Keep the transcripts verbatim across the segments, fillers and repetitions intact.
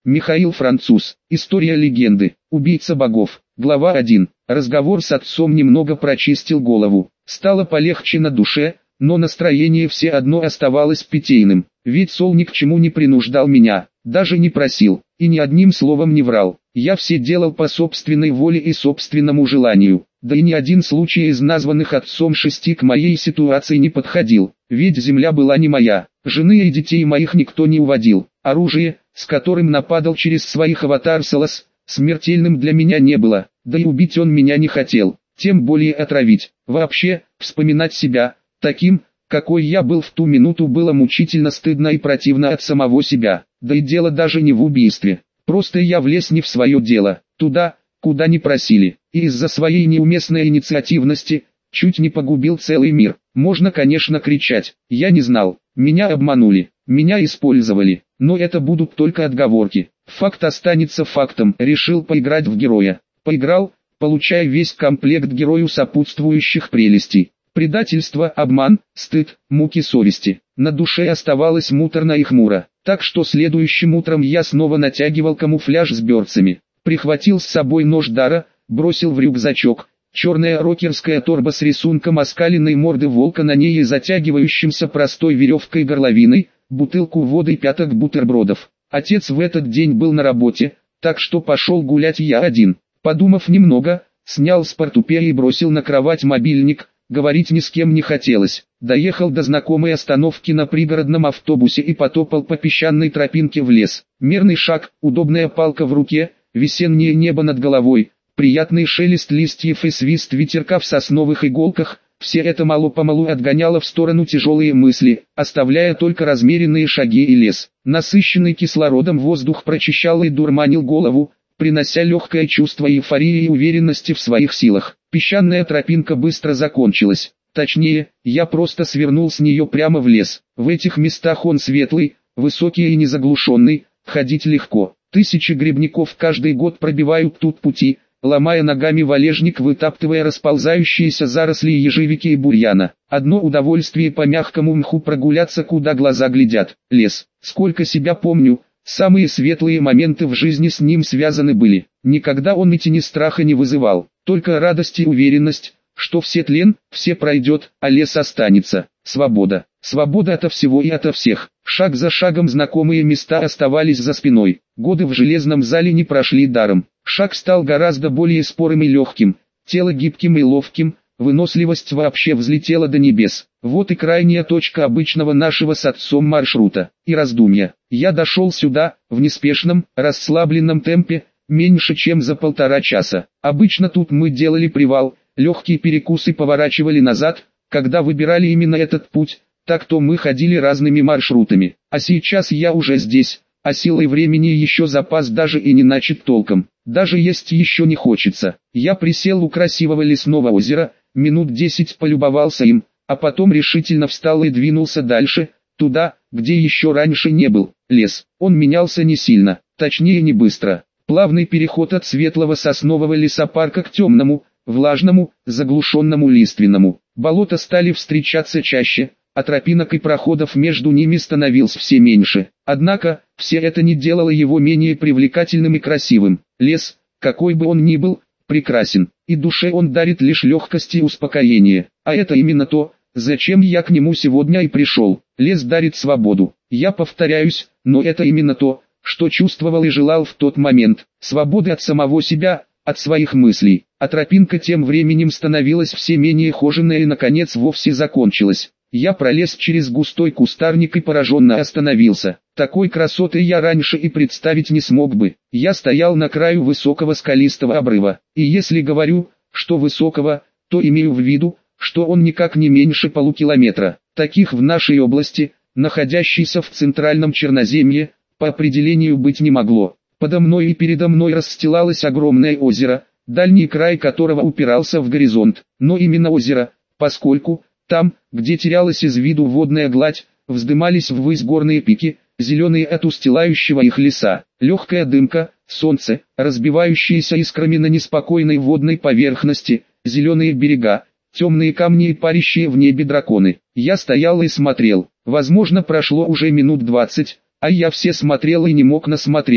Михаил Француз. История легенды. Убийца богов. Глава один. Разговор с отцом немного прочистил голову. Стало полегче на душе, но настроение все одно оставалось питейным. Ведь Сол ни к чему не принуждал меня, даже не просил, и ни одним словом не врал. Я все делал по собственной воле и собственному желанию. Да и ни один случай из названных отцом шести к моей ситуации не подходил. Ведь земля была не моя, жены и детей моих никто не уводил. Оружие, с которым нападал через своих аватар Солос, смертельным для меня не было, да и убить он меня не хотел, тем более отравить. Вообще, вспоминать себя, таким, какой я был в ту минуту, было мучительно стыдно и противно от самого себя. Да и дело даже не в убийстве, просто я влез не в свое дело, туда, куда не просили, и из-за своей неуместной инициативности, чуть не погубил целый мир. Можно, конечно, кричать, я не знал, меня обманули, меня использовали, но это будут только отговорки. Факт останется фактом. Решил поиграть в героя. Поиграл, получая весь комплект герою сопутствующих прелестей. Предательство, обман, стыд, муки совести. На душе оставалось муторно и хмуро, так что следующим утром я снова натягивал камуфляж с берцами. Прихватил с собой нож Дара, бросил в рюкзачок. Черная рокерская торба с рисунком оскаленной морды волка на ней и затягивающимся простой веревкой горловиной, бутылку воды и пяток бутербродов. Отец в этот день был на работе, так что пошел гулять я один. Подумав немного, снял с портупея и бросил на кровать мобильник, говорить ни с кем не хотелось. Доехал до знакомой остановки на пригородном автобусе и потопал по песчаной тропинке в лес. Мерный шаг, удобная палка в руке, весеннее небо над головой, приятный шелест листьев и свист ветерка в сосновых иголках. Все это мало-помалу отгоняло в сторону тяжелые мысли, оставляя только размеренные шаги и лес. Насыщенный кислородом воздух прочищал и дурманил голову, принося легкое чувство эйфории и уверенности в своих силах. Песчаная тропинка быстро закончилась. Точнее, я просто свернул с нее прямо в лес. В этих местах он светлый, высокий и незаглушенный, ходить легко. Тысячи грибников каждый год пробивают тут пути, ломая ногами валежник, вытаптывая расползающиеся заросли ежевики и бурьяна. Одно удовольствие по мягкому мху прогуляться, куда глаза глядят. Лес. Сколько себя помню, самые светлые моменты в жизни с ним связаны были. Никогда он и тени страха не вызывал, только радость и уверенность, что все тлен, все пройдет, а лес останется. Свобода. Свобода ото всего и ото всех. Шаг за шагом знакомые места оставались за спиной. Годы в железном зале не прошли даром. Шаг стал гораздо более спорым и легким, тело гибким и ловким, выносливость вообще взлетела до небес. Вот и крайняя точка обычного нашего с отцом маршрута. И раздумья. Я дошел сюда, в неспешном, расслабленном темпе, меньше чем за полтора часа. Обычно тут мы делали привал, легкие перекусы, поворачивали назад. Когда выбирали именно этот путь, так то мы ходили разными маршрутами. А сейчас я уже здесь, а силой времени еще запас даже и не начат толком. Даже есть еще не хочется. Я присел у красивого лесного озера, минут десять полюбовался им, а потом решительно встал и двинулся дальше, туда, где еще раньше не был. Лес. Он менялся не сильно, точнее не быстро. Плавный переход от светлого соснового лесопарка к темному, влажному, заглушенному лиственному. Болота стали встречаться чаще, а тропинок и проходов между ними становилось все меньше. Однако, все это не делало его менее привлекательным и красивым. Лес, какой бы он ни был, прекрасен, и душе он дарит лишь легкость и успокоение. А это именно то, зачем я к нему сегодня и пришел. Лес дарит свободу. Я повторяюсь, но это именно то, что чувствовал и желал в тот момент. Свободы от самого себя, от своих мыслей. А тропинка тем временем становилась все менее хоженой и наконец вовсе закончилась. Я пролез через густой кустарник и пораженно остановился. Такой красоты я раньше и представить не смог бы. Я стоял на краю высокого скалистого обрыва. И если говорю, что высокого, то имею в виду, что он никак не меньше полукилометра. Таких в нашей области, находящейся в центральном Черноземье, по определению быть не могло. Подо мной и передо мной расстилалось огромное озеро, дальний край которого упирался в горизонт. Но именно озеро, поскольку там, где терялась из виду водная гладь, вздымались ввысь горные пики, зеленые от устилающего их леса. Легкая дымка, солнце, разбивающиеся искрами на неспокойной водной поверхности, зеленые берега, темные камни и парящие в небе драконы. Я стоял и смотрел. Возможно, прошло уже минут двадцать, а я все смотрел и не мог насмотреться.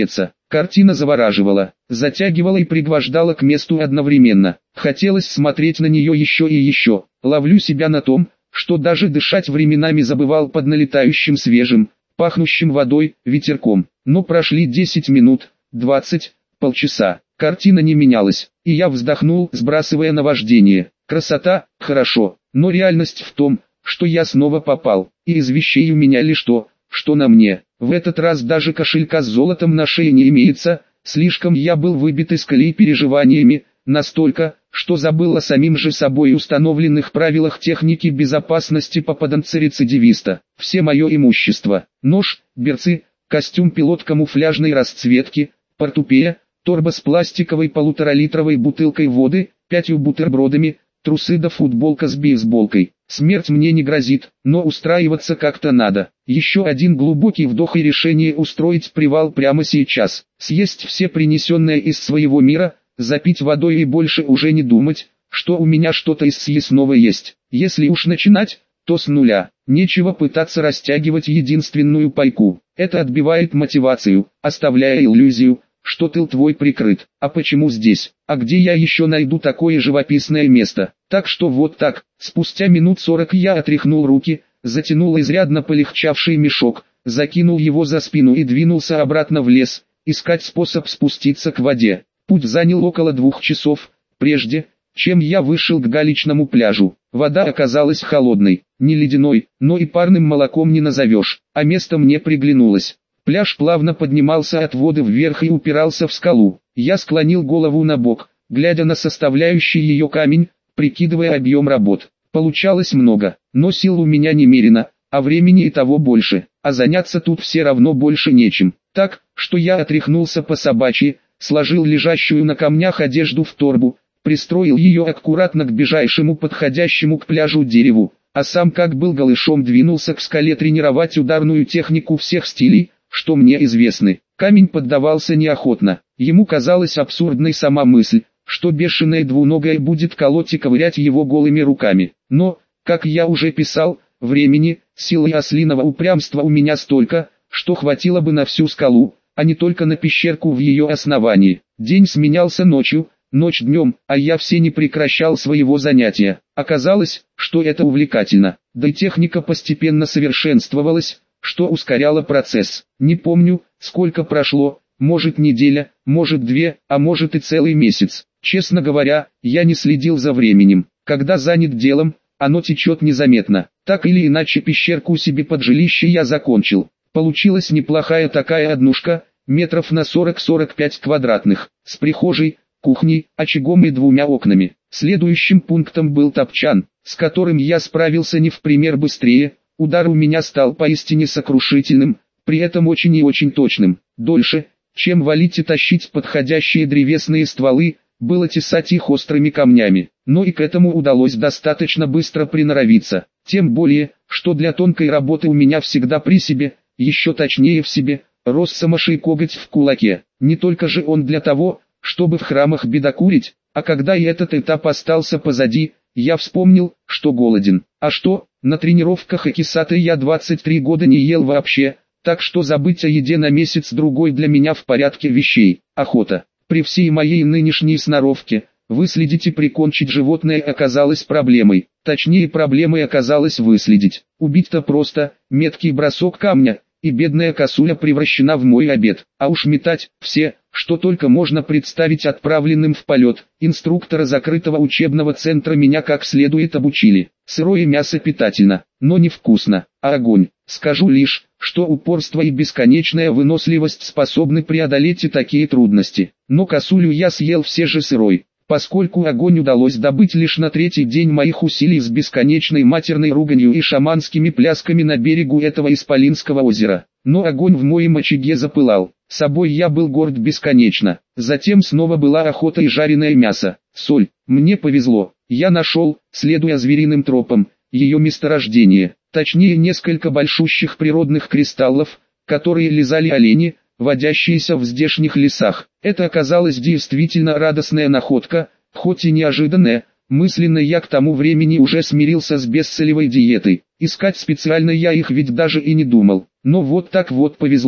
Картина завораживала, затягивала и пригвождала к месту одновременно. Хотелось смотреть на нее еще и еще. Ловлю себя на том, что даже дышать временами забывал под налетающим свежим, пахнущим водой, ветерком. Но прошли десять минут, двадцать, полчаса. Картина не менялась, и я вздохнул, сбрасывая наваждение. Красота, хорошо, но реальность в том, что я снова попал, и из вещей у меня лишь то, что на мне. В этот раз даже кошелька с золотом на шее не имеется, слишком я был выбит из колеи переживаниями, настолько, что забыл о самим же собой установленных правилах техники безопасности попаданца-рецидивиста. Все мое имущество, нож, берцы, костюм пилот камуфляжной расцветки, портупея, торба с пластиковой полуторалитровой бутылкой воды, пятью бутербродами, трусы да футболка с бейсболкой. Смерть мне не грозит, но устраиваться как-то надо. Еще один глубокий вдох и решение устроить привал прямо сейчас. Съесть все принесенное из своего мира, запить водой и больше уже не думать, что у меня что-то из съестного есть. Если уж начинать, то с нуля. Нечего пытаться растягивать единственную пайку. Это отбивает мотивацию, оставляя иллюзию, что тыл твой прикрыт. А почему здесь? А где я еще найду такое живописное место? Так что вот так, спустя минут сорок я отряхнул руки, затянул изрядно полегчавший мешок, закинул его за спину и двинулся обратно в лес, искать способ спуститься к воде. Путь занял около двух часов, прежде, чем я вышел к галечному пляжу. Вода оказалась холодной, не ледяной, но и парным молоком не назовешь, а место мне приглянулось. Пляж плавно поднимался от воды вверх и упирался в скалу. Я склонил голову на бок, глядя на составляющий ее камень, прикидывая объем работ. Получалось много, но сил у меня немерено, а времени и того больше, а заняться тут все равно больше нечем. Так, что я отряхнулся по собачьи, сложил лежащую на камнях одежду в торбу, пристроил ее аккуратно к ближайшему подходящему к пляжу дереву, а сам как был голышом двинулся к скале тренировать ударную технику всех стилей, что мне известны. Камень поддавался неохотно, ему казалась абсурдной сама мысль, что бешеная двуногая будет колоть и ковырять его голыми руками. Но, как я уже писал, времени, силы и ослиного упрямства у меня столько, что хватило бы на всю скалу, а не только на пещерку в ее основании. День сменялся ночью, ночь днем, а я все не прекращал своего занятия. Оказалось, что это увлекательно, да и техника постепенно совершенствовалась, что ускоряло процесс. Не помню, сколько прошло, может неделя, может две, а может и целый месяц. Честно говоря, я не следил за временем. Когда занят делом, оно течет незаметно. Так или иначе пещерку себе под жилище я закончил. Получилась неплохая такая однушка, метров на сорок-сорок пять квадратных, с прихожей, кухней, очагом и двумя окнами. Следующим пунктом был топчан, с которым я справился не в пример быстрее. Удар у меня стал поистине сокрушительным, при этом очень и очень точным. Дольше, чем валить и тащить подходящие древесные стволы, было тесать их острыми камнями. Но и к этому удалось достаточно быстро приноровиться. Тем более, что для тонкой работы у меня всегда при себе, еще точнее в себе, рос самошей коготь в кулаке. Не только же он для того, чтобы в храмах бедокурить, а когда и этот этап остался позади, я вспомнил, что голоден. А что, на тренировках и кисаты я двадцать три года не ел вообще, так что забыть о еде на месяц-другой для меня в порядке вещей. Охота. При всей моей нынешней сноровке, выследить и прикончить животное оказалось проблемой. Точнее, проблемой оказалось выследить. Убить-то просто, меткий бросок камня, и бедная косуля превращена в мой обед. А уж метать, все, что только можно представить отправленным в полет. Инструктора закрытого учебного центра меня как следует обучили. Сырое мясо питательно, но невкусно, а огонь. Скажу лишь, что упорство и бесконечная выносливость способны преодолеть и такие трудности. Но косулю я съел все же сырой, поскольку огонь удалось добыть лишь на третий день моих усилий с бесконечной матерной руганью и шаманскими плясками на берегу этого исполинского озера. Но огонь в моем очаге запылал, собой я был горд бесконечно. Затем снова была охота и жареное мясо, соль. Мне повезло, я нашел, следуя звериным тропам, ее месторождение, точнее несколько большущих природных кристаллов, которые лизали олени, водящиеся в здешних лесах. Это оказалась действительно радостная находка, хоть и неожиданная. Мысленно я к тому времени уже смирился с бессолевой диетой. Искать специально я их ведь даже и не думал. Но вот так вот повезло.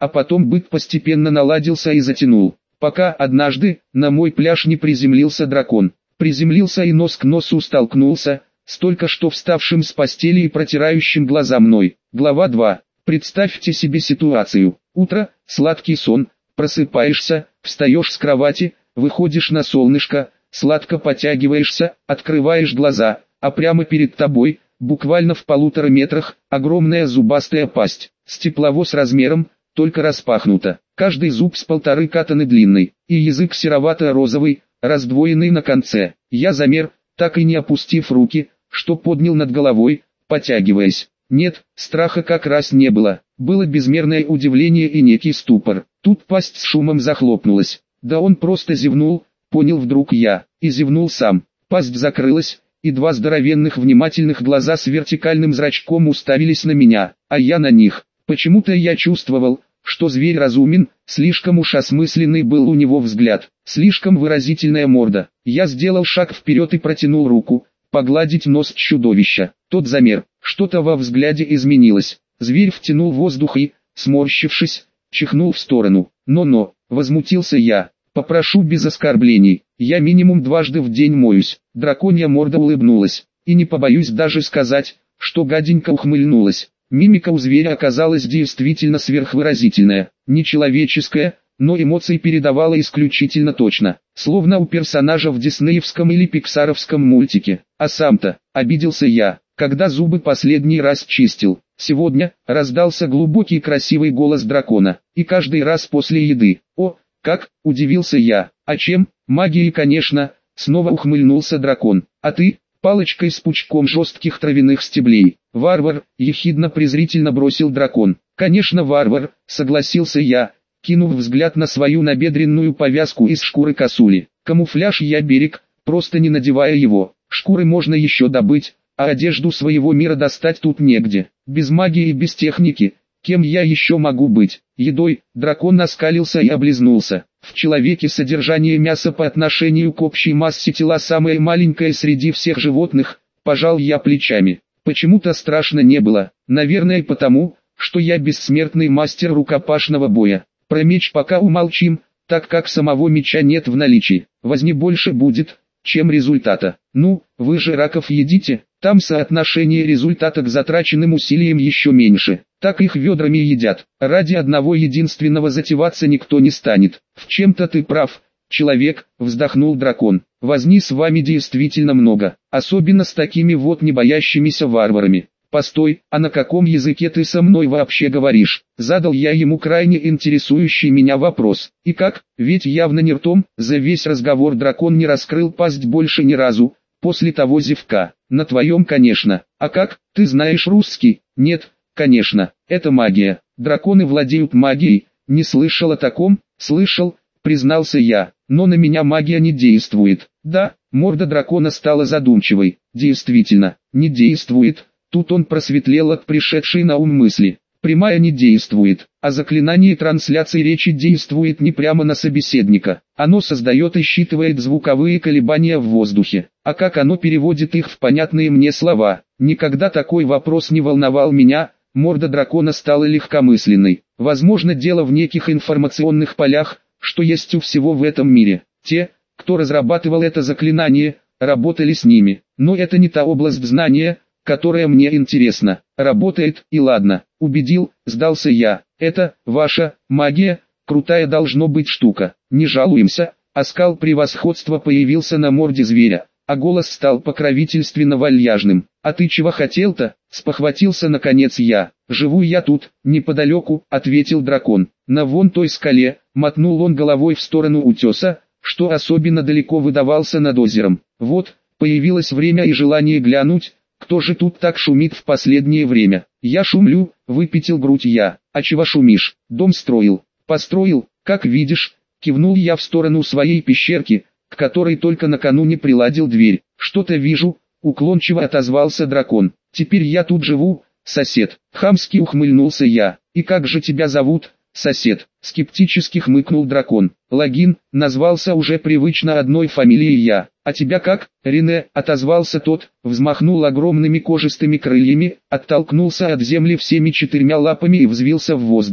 а потом бык постепенно наладился и затянул. Пока однажды на мой пляж не приземлился дракон. Приземлился и нос к носу столкнулся, с только что вставшим с постели и протирающим глаза мной. Глава два. Представьте себе ситуацию. Утро, сладкий сон, просыпаешься, встаешь с кровати, выходишь на солнышко, сладко потягиваешься, открываешь глаза, а прямо перед тобой, буквально в полутора метрах, огромная зубастая пасть, с тепловоз размером, только распахнута. Каждый зуб с полторы катаны длинный, и язык серовато-розовый, раздвоенный на конце. Я замер, так и не опустив руки, что поднял над головой, потягиваясь. Нет, страха как раз не было, было безмерное удивление и некий ступор. Тут пасть с шумом захлопнулась. Да он просто зевнул, понял вдруг я, и зевнул сам. Пасть закрылась, и два здоровенных внимательных глаза с вертикальным зрачком уставились на меня, а я на них. Почему-то я чувствовал, что зверь разумен, слишком уж осмысленный был у него взгляд, слишком выразительная морда. Я сделал шаг вперед и протянул руку, погладить нос чудовища. Тот замер, что-то во взгляде изменилось. Зверь втянул воздух и, сморщившись, чихнул в сторону. «Но-но», — возмутился я, — «попрошу без оскорблений, я минимум дважды в день моюсь». Драконья морда улыбнулась, и не побоюсь даже сказать, что гаденько ухмыльнулась. Мимика у зверя оказалась действительно сверхвыразительная, нечеловеческая, но эмоции передавала исключительно точно, словно у персонажа в диснеевском или пиксаровском мультике. А сам-то, обиделся я, когда зубы последний раз чистил. Сегодня, раздался глубокий красивый голос дракона, и каждый раз после еды. О, как, удивился я, а чем? Магией, конечно, снова ухмыльнулся дракон. А ты? Палочкой с пучком жестких травяных стеблей. Варвар, ехидно-презрительно бросил дракон. Конечно, варвар, согласился я, кинув взгляд на свою набедренную повязку из шкуры косули. Камуфляж я берег, просто не надевая его. Шкуры можно еще добыть, а одежду своего мира достать тут негде. Без магии и без техники, кем я еще могу быть? Едой. Дракон оскалился и облизнулся. В человеке содержание мяса по отношению к общей массе тела самое маленькое среди всех животных, пожал я плечами. Почему-то страшно не было, наверное потому, что я бессмертный мастер рукопашного боя. Про меч пока умолчим, так как самого меча нет в наличии. Возни больше будет, чем результата. Ну, вы же раков едите, там соотношение результата к затраченным усилиям еще меньше. Так их ведрами едят. Ради одного единственного затеваться никто не станет. В чем-то ты прав, человек, вздохнул дракон. Возни с вами действительно много, особенно с такими вот не боящимися варварами. Постой, а на каком языке ты со мной вообще говоришь? Задал я ему крайне интересующий меня вопрос. И как? Ведь явно не ртом. За весь разговор дракон не раскрыл пасть больше ни разу, после того зевка. На твоем, конечно. А как? Ты знаешь русский? Нет, конечно. Это магия. Драконы владеют магией. Не слышал о таком? Слышал, признался я. Но на меня магия не действует. Да, морда дракона стала задумчивой. Действительно, не действует. Тут он просветлел от пришедшей на ум мысли. Прямая не действует, а заклинание трансляции речи действует не прямо на собеседника. Оно создает и считывает звуковые колебания в воздухе. А как оно переводит их в понятные мне слова? Никогда такой вопрос не волновал меня. Морда дракона стала легкомысленной. Возможно, дело в неких информационных полях, что есть у всего в этом мире. Те, кто разрабатывал это заклинание, работали с ними. Но это не та область знания, которая мне интересна. Работает, и ладно. Убедил, сдался я. Это, ваша, магия, крутая должно быть штука. Не жалуемся. Оскал превосходства появился на морде зверя, а голос стал покровительственно вальяжным. А ты чего хотел-то? Спохватился наконец я. Живу я тут, неподалеку, ответил дракон. На вон той скале, мотнул он головой в сторону утеса, что особенно далеко выдавался над озером. Вот, появилось время и желание глянуть, кто же тут так шумит в последнее время. Я шумлю, выпятил грудь я. А чего шумишь? Дом строил. Построил, как видишь, кивнул я в сторону своей пещерки, к которой только накануне приладил дверь. Что-то вижу, уклончиво отозвался дракон. Теперь я тут живу, сосед. Хамски ухмыльнулся я. И как же тебя зовут, сосед? Скептически хмыкнул дракон. Логин, назвался уже привычно одной фамилией я. А тебя как? Рене, отозвался тот, взмахнул огромными кожистыми крыльями, оттолкнулся от земли всеми четырьмя лапами и взвился в воздух.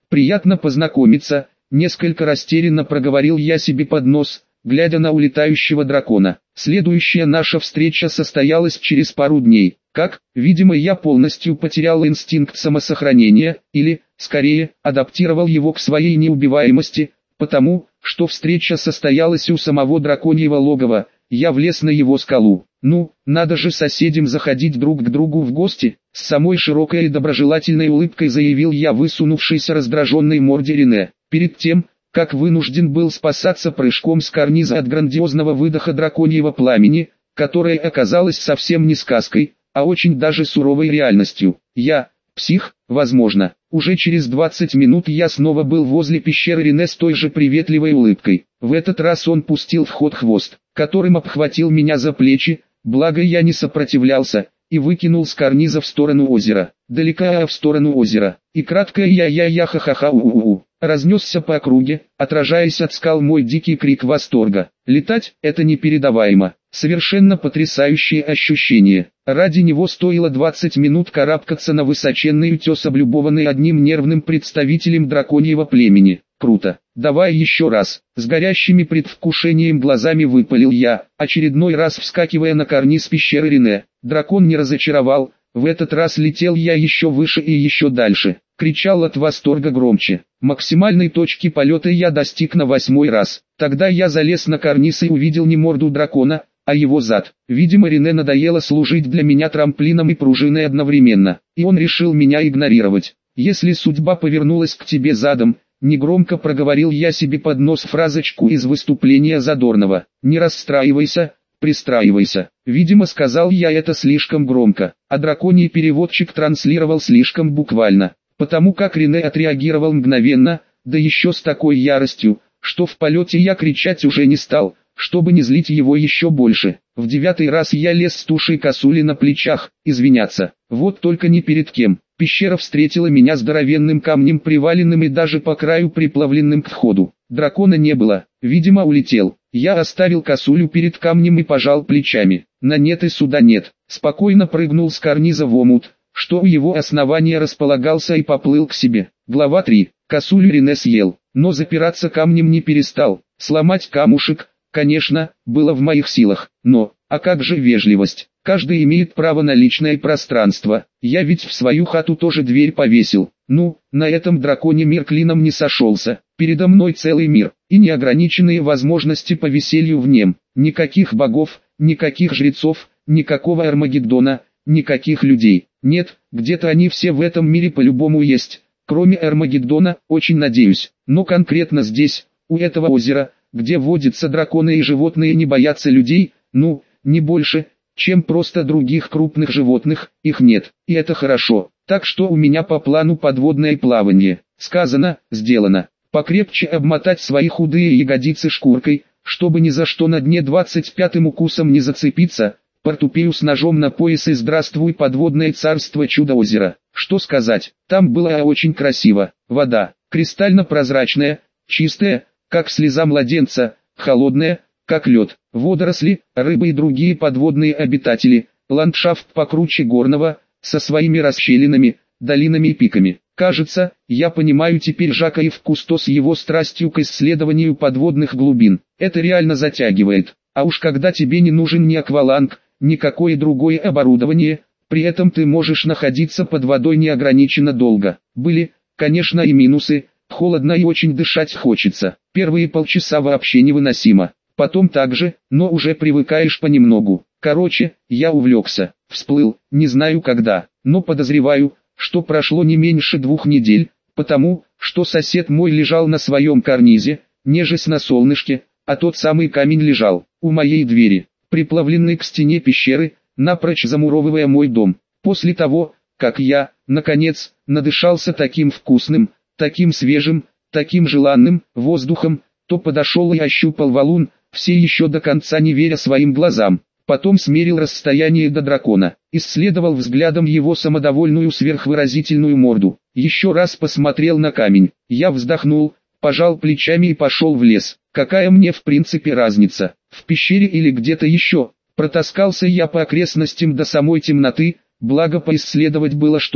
приятно познакомиться, несколько растерянно проговорил я себе под нос, глядя на улетающего дракона. Следующая наша встреча состоялась через пару дней. Как, видимо, я полностью потерял инстинкт самосохранения, или, скорее, адаптировал его к своей неубиваемости, потому, что встреча состоялась у самого драконьего логова, я влез на его скалу. Ну, надо же соседям заходить друг к другу в гости, с самой широкой и доброжелательной улыбкой заявил я высунувшейся раздраженной морде Рене. Перед тем, как вынужден был спасаться прыжком с карниза от грандиозного выдоха драконьего пламени, которое оказалось совсем не сказкой, а очень даже суровой реальностью. Я, псих, возможно. Уже через двадцать минут я снова был возле пещеры Рене с той же приветливой улыбкой. В этот раз он пустил в ход хвост, которым обхватил меня за плечи, благо я не сопротивлялся, и выкинул с карниза в сторону озера. Далеко в сторону озера. И краткое я-я-я-ха-ха-ха-у-у-у разнесся по округе, отражаясь от скал мой дикий крик восторга. Летать – это непередаваемо. Совершенно потрясающее ощущение. Ради него стоило двадцать минут карабкаться на высоченный утес, облюбованный одним нервным представителем драконьего племени. Круто. Давай еще раз. С горящими предвкушением глазами выпалил я, очередной раз вскакивая на карниз пещеры Рене. Дракон не разочаровал. В этот раз летел я еще выше и еще дальше. Кричал от восторга громче. Максимальной точки полета я достиг на восьмой раз. Тогда я залез на карниз и увидел не морду дракона, а его зад. Видимо, Рене надоело служить для меня трамплином и пружиной одновременно, и он решил меня игнорировать. «Если судьба повернулась к тебе задом», негромко проговорил я себе под нос фразочку из выступления Задорнова. «Не расстраивайся, пристраивайся». Видимо, сказал я это слишком громко, а драконий переводчик транслировал слишком буквально, потому как Рене отреагировал мгновенно, да еще с такой яростью, что в полете я кричать уже не стал, чтобы не злить его еще больше. В девятый раз я лез с тушей косули на плечах, извиняться, вот только не перед кем. Пещера встретила меня здоровенным камнем, приваленным и даже по краю приплавленным к входу. Дракона не было, видимо улетел. Я оставил косулю перед камнем и пожал плечами. На нет и суда нет. Спокойно прыгнул с карниза в омут, что у его основания располагался, и поплыл к себе. Глава три. Косулю Рене съел, но запираться камнем не перестал. Сломать камушек, конечно, было в моих силах, но, а как же вежливость? Каждый имеет право на личное пространство. Я ведь в свою хату тоже дверь повесил. Ну, на этом драконе мир клином не сошелся. Передо мной целый мир, и неограниченные возможности по веселью в нем. Никаких богов, никаких жрецов, никакого Армагеддона, никаких людей. Нет, где-то они все в этом мире по-любому есть. Кроме Армагеддона, очень надеюсь. Но конкретно здесь, у этого озера, где водятся драконы и животные не боятся людей, ну, не больше, чем просто других крупных животных, их нет, и это хорошо. Так что у меня по плану подводное плавание. Сказано, сделано. Покрепче обмотать свои худые ягодицы шкуркой, чтобы ни за что на дне двадцать пятым укусом не зацепиться. Портупею с ножом на пояс и здравствуй подводное царство чудо-озера. Что сказать, там было очень красиво. Вода, кристально-прозрачная, чистая, как слеза младенца, холодная, как лед. Водоросли, рыбы и другие подводные обитатели. Ландшафт покруче горного, со своими расщелинами, долинами и пиками. Кажется, я понимаю теперь Жака Ив Кусто с его страстью к исследованию подводных глубин. Это реально затягивает. А уж когда тебе не нужен ни акваланг, никакое другое оборудование, при этом ты можешь находиться под водой неограниченно долго. Были, конечно, и минусы. Холодно и очень дышать хочется. Первые полчаса вообще невыносимо. Потом также, но уже привыкаешь понемногу. Короче, я увлекся, всплыл, не знаю когда, но подозреваю, что прошло не меньше двух недель, потому, что сосед мой лежал на своем карнизе, нежесть на солнышке, а тот самый камень лежал у моей двери, приплавленный к стене пещеры, напрочь замуровывая мой дом. После того, как я, наконец, надышался таким вкусным, таким свежим, таким желанным воздухом, то подошел и ощупал валун, все еще до конца не веря своим глазам. Потом смерил расстояние до дракона, исследовал взглядом его самодовольную сверхвыразительную морду. Еще раз посмотрел на камень. Я вздохнул, пожал плечами и пошел в лес. Какая мне в принципе разница, в пещере или где-то еще. Протаскался я по окрестностям до самой темноты, благо поисследовать было что.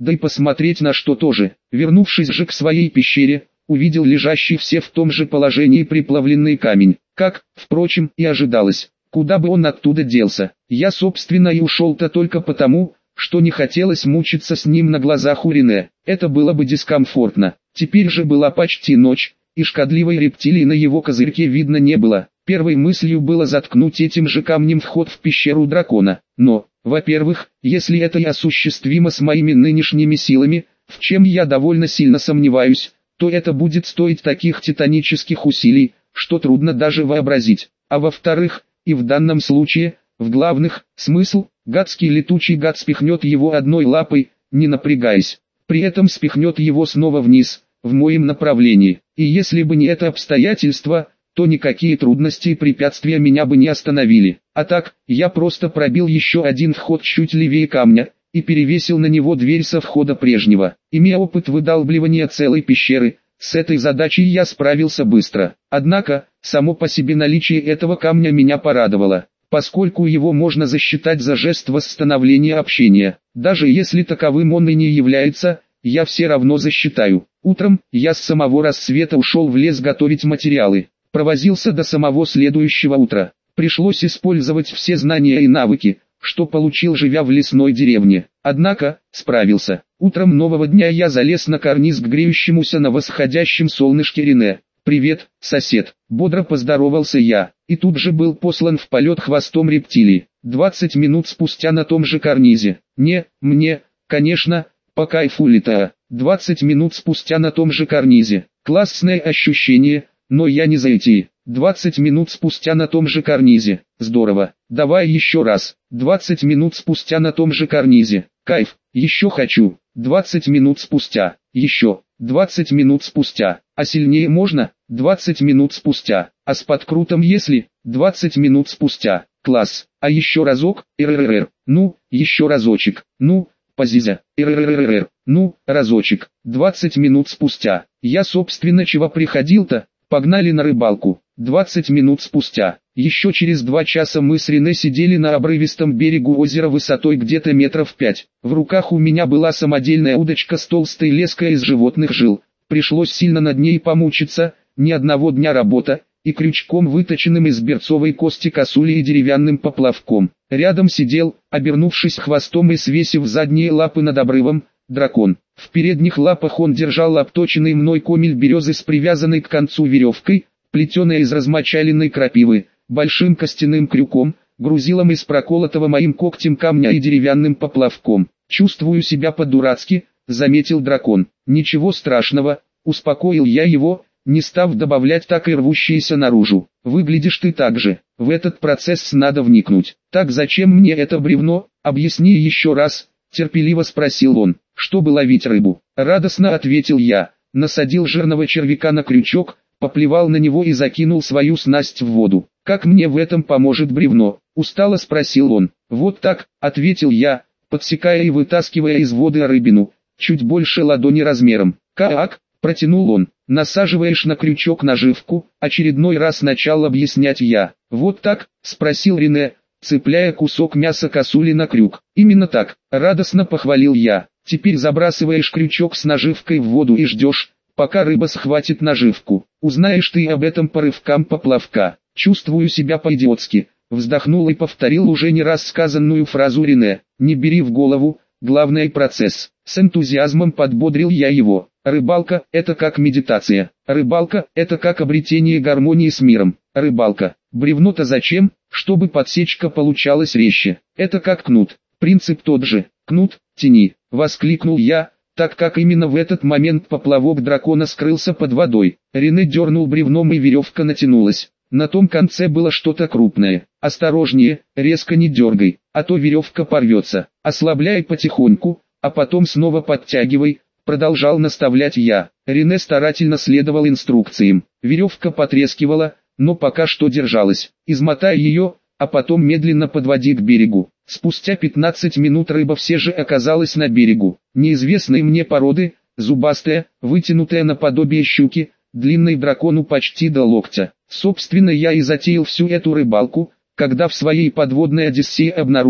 да и посмотреть на что тоже. Вернувшись же к своей пещере, увидел лежащий все в том же положении приплавленный камень, как, впрочем, и ожидалось. Куда бы он оттуда делся? Я собственно и ушел-то только потому, что не хотелось мучиться с ним на глазах у Рене. Это было бы дискомфортно. Теперь же была почти ночь, и шкодливой рептилии на его козырьке видно не было. Первой мыслью было заткнуть этим же камнем вход в пещеру дракона. Но, во-первых, если это и осуществимо с моими нынешними силами, в чем я довольно сильно сомневаюсь, то это будет стоить таких титанических усилий, что трудно даже вообразить. А во-вторых, и в данном случае, в главных, смысл, гадский летучий гад спихнет его одной лапой, не напрягаясь. При этом спихнет его снова вниз, в моем направлении. И если бы не это обстоятельство, то никакие трудности и препятствия меня бы не остановили. А так, я просто пробил еще один вход чуть левее камня, и перевесил на него дверь со входа прежнего. Имея опыт выдалбливания целой пещеры, с этой задачей я справился быстро. Однако, само по себе наличие этого камня меня порадовало, поскольку его можно засчитать за жест восстановления общения. Даже если таковым он и не является, я все равно засчитаю. Утром, я с самого рассвета ушел в лес готовить материалы. Провозился до самого следующего утра. Пришлось использовать все знания и навыки, что получил, живя в лесной деревне. Однако, справился. Утром нового дня я залез на карниз к греющемуся на восходящем солнышке Рене. «Привет, сосед», — бодро поздоровался я, и тут же был послан в полет хвостом рептилии. Двадцать минут спустя на том же карнизе. Не, мне, конечно, по кайфу летая. Двадцать минут спустя на том же карнизе. Классное ощущение, но я не за эти. Двадцать минут спустя на том же карнизе. Здорово. Давай еще раз. Двадцать минут спустя на том же карнизе. Кайф. Еще хочу. Двадцать минут спустя. Еще. Двадцать минут спустя. А сильнее можно? Двадцать минут спустя. А с подкрутом если? Двадцать минут спустя. Класс. А еще разок? РРР. Ну, еще разочек. Ну, позизя. РРРР. Ну, разочек. Двадцать минут спустя. Я собственно чего приходил-то? Погнали на рыбалку. Двадцать минут спустя. Еще через два часа мы с Рене сидели на обрывистом берегу озера высотой где-то метров пять. В руках у меня была самодельная удочка с толстой леской из животных жил. Пришлось сильно над ней помучиться, ни одного дня работа, и крючком, выточенным из берцовой кости косули и деревянным поплавком. Рядом сидел, обернувшись хвостом и свесив задние лапы над обрывом, дракон. В передних лапах он держал обточенный мной комель березы с привязанной к концу веревкой, плетеной из размочаленной крапивы, большим костяным крюком, грузилом из проколотого моим когтем камня и деревянным поплавком. «Чувствую себя по-дурацки», — заметил дракон. «Ничего страшного», — успокоил я его, не став добавлять так и рвущиеся наружу. «Выглядишь ты так же, в этот процесс надо вникнуть». «Так зачем мне это бревно? Объясни еще раз», — терпеливо спросил он. «Чтобы ловить рыбу», — радостно ответил я. Насадил жирного червяка на крючок, поплевал на него и закинул свою снасть в воду. «Как мне в этом поможет бревно?» — устало спросил он. «Вот так», — ответил я, подсекая и вытаскивая из воды рыбину, чуть больше ладони размером. «Как?» — протянул он. «Насаживаешь на крючок наживку», — очередной раз начал объяснять я. «Вот так?» — спросил Рене, цепляя кусок мяса косули на крюк. «Именно так», — радостно похвалил я. «Теперь забрасываешь крючок с наживкой в воду и ждешь, пока рыба схватит наживку. Узнаешь ты об этом по рывкам поплавка». «Чувствую себя по-идиотски», — вздохнул и повторил уже не раз сказанную фразу Рене. «Не бери в голову, главное процесс». С энтузиазмом подбодрил я его. «Рыбалка — это как медитация. Рыбалка — это как обретение гармонии с миром. Рыбалка. Бревно-то зачем? Чтобы подсечка получалась резче. Это как кнут. Принцип тот же. Кнут, тяни», — воскликнул я, так как именно в этот момент поплавок дракона скрылся под водой. Рене дернул бревном и веревка натянулась. На том конце было что-то крупное. «Осторожнее, резко не дергай, а то веревка порвется. Ослабляй потихоньку, а потом снова подтягивай», — продолжал наставлять я. Рене старательно следовал инструкциям. Веревка потрескивала, но пока что держалась. «Измотай ее, а потом медленно подводи к берегу». Спустя пятнадцать минут рыба все же оказалась на берегу. Неизвестной мне породы, зубастая, вытянутая наподобие щуки, длинной дракону почти до локтя. Собственно, я и затеял всю эту рыбалку, когда в своей подводной одиссее обнаружил,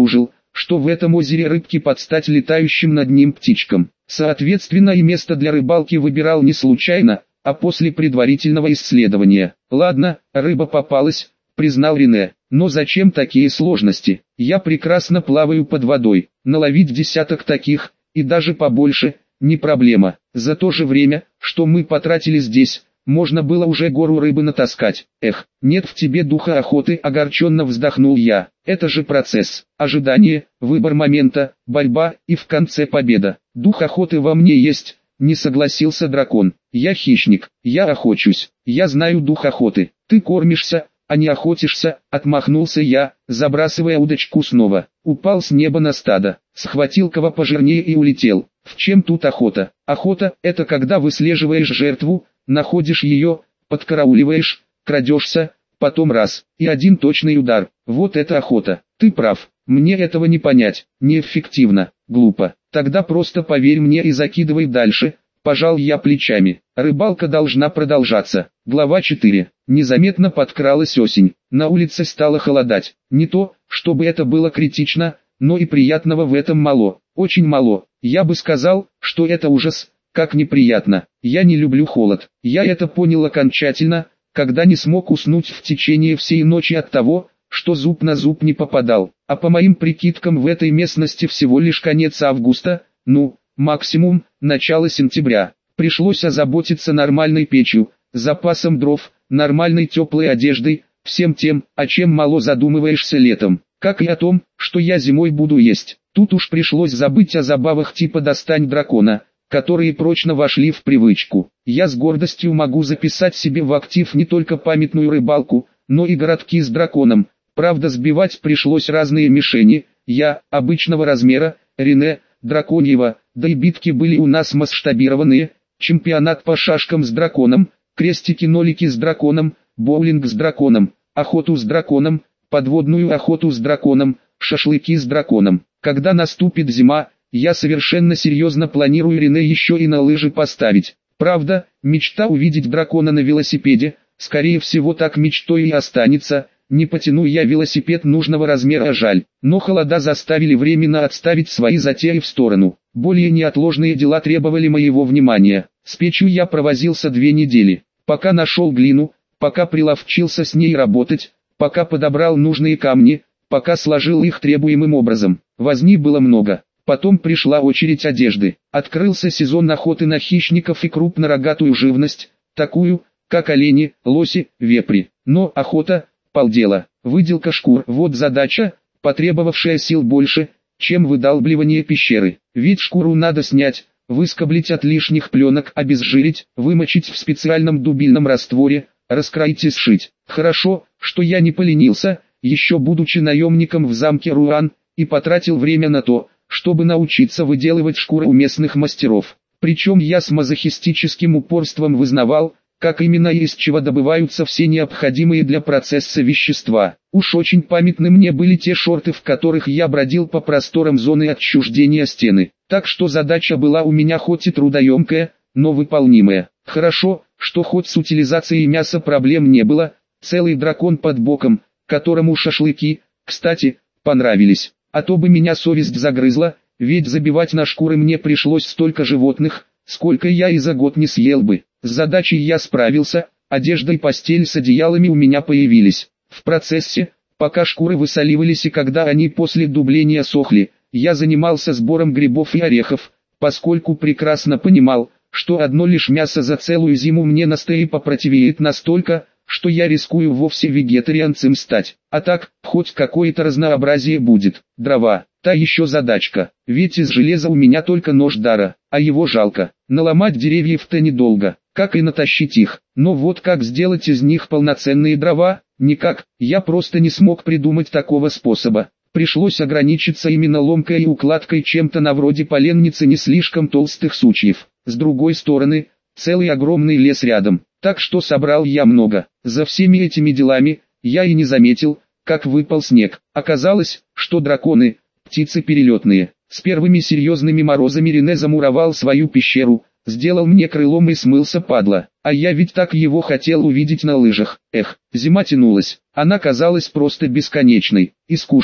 что в этом озере рыбки под стать летающим над ним птичкам. Соответственно, и место для рыбалки выбирал не случайно, а после предварительного исследования. Ладно, рыба попалась, признал Рене, но зачем такие сложности? Я прекрасно плаваю под водой, наловить десяток таких, и даже побольше, не проблема. За то же время, что мы потратили здесь, можно было уже гору рыбы натаскать. Эх, нет в тебе духа охоты, огорченно вздохнул я. Это же процесс, ожидание, выбор момента, борьба и в конце победа. Дух охоты во мне есть, не согласился дракон. Я хищник, я охочусь, я знаю дух охоты. Ты кормишься, а не охотишься, отмахнулся я, забрасывая удочку снова. Упал с неба на стадо, схватил кого пожирнее и улетел. В чем тут охота? Охота – это когда выслеживаешь жертву, находишь ее, подкарауливаешь, крадешься, потом раз, и один точный удар. Вот это охота. Ты прав, мне этого не понять, неэффективно, глупо. Тогда просто поверь мне и закидывай дальше. Пожал я плечами. Рыбалка должна продолжаться. Глава четыре. Незаметно подкралась осень. На улице стало холодать. Не то, чтобы это было критично, но и приятного в этом мало. Очень мало. Я бы сказал, что это ужас, как неприятно. Я не люблю холод. Я это понял окончательно, когда не смог уснуть в течение всей ночи от того, что зуб на зуб не попадал. А по моим прикидкам в этой местности всего лишь конец августа, ну, максимум, начало сентября. Пришлось озаботиться нормальной печью, запасом дров, нормальной теплой одеждой, всем тем, о чем мало задумываешься летом. Как и о том, что я зимой буду есть. Тут уж пришлось забыть о забавах типа «Достань дракона», которые прочно вошли в привычку. Я с гордостью могу записать себе в актив не только памятную рыбалку, но и городки с драконом. Правда, сбивать пришлось разные мишени, я, обычного размера, Рене, драконьего, да и битки были у нас масштабированные, чемпионат по шашкам с драконом, крестики-нолики с драконом, боулинг с драконом, охоту с драконом, подводную охоту с драконом, шашлыки с драконом. Когда наступит зима, я совершенно серьезно планирую Рене еще и на лыжи поставить. Правда, мечта увидеть дракона на велосипеде, скорее всего так мечтой и останется. Не потяну я велосипед нужного размера, жаль, но холода заставили временно отставить свои затеи в сторону. Более неотложные дела требовали моего внимания. С печью я провозился две недели, пока нашел глину, пока приловчился с ней работать, пока подобрал нужные камни, пока сложил их требуемым образом. Возни было много. Потом пришла очередь одежды. Открылся сезон охоты на хищников и крупнорогатую живность, такую, как олени, лоси, вепри. Но охота – полдела. Выделка шкур – вот задача, потребовавшая сил больше, чем выдалбливание пещеры. Ведь шкуру надо снять, выскоблить от лишних пленок, обезжирить, вымочить в специальном дубильном растворе, раскроить и сшить. Хорошо, что я не поленился, еще будучи наемником в замке Руан, и потратил время на то, чтобы научиться выделывать шкуры у местных мастеров. Причем я с мазохистическим упорством вызнавал, как именно и из чего добываются все необходимые для процесса вещества. Уж очень памятны мне были те шорты, в которых я бродил по просторам зоны отчуждения стены. Так что задача была у меня хоть и трудоемкая, но выполнимая. Хорошо, что хоть с утилизацией мяса проблем не было, целый дракон под боком, которому шашлыки, кстати, понравились. А то бы меня совесть загрызла, ведь забивать на шкуры мне пришлось столько животных, сколько я и за год не съел бы. С задачей я справился, одежда и постель с одеялами у меня появились. В процессе, пока шкуры высоливались и когда они после дубления сохли, я занимался сбором грибов и орехов, поскольку прекрасно понимал, что одно лишь мясо за целую зиму мне на столе попротивеет настолько, что я рискую вовсе вегетарианцем стать. А так, хоть какое-то разнообразие будет. Дрова, та еще задачка, ведь из железа у меня только нож дара, а его жалко. Наломать деревьев-то недолго, как и натащить их. Но вот как сделать из них полноценные дрова, никак, я просто не смог придумать такого способа. Пришлось ограничиться именно ломкой и укладкой чем-то на вроде поленницы не слишком толстых сучьев. С другой стороны, целый огромный лес рядом, так что собрал я много. За всеми этими делами, я и не заметил, как выпал снег. Оказалось, что драконы – птицы перелетные. С первыми серьезными морозами Рене замуровал свою пещеру, сделал мне крылом и смылся, падла. А я ведь так его хотел увидеть на лыжах. Эх, зима тянулась, она казалась просто бесконечной и скучной.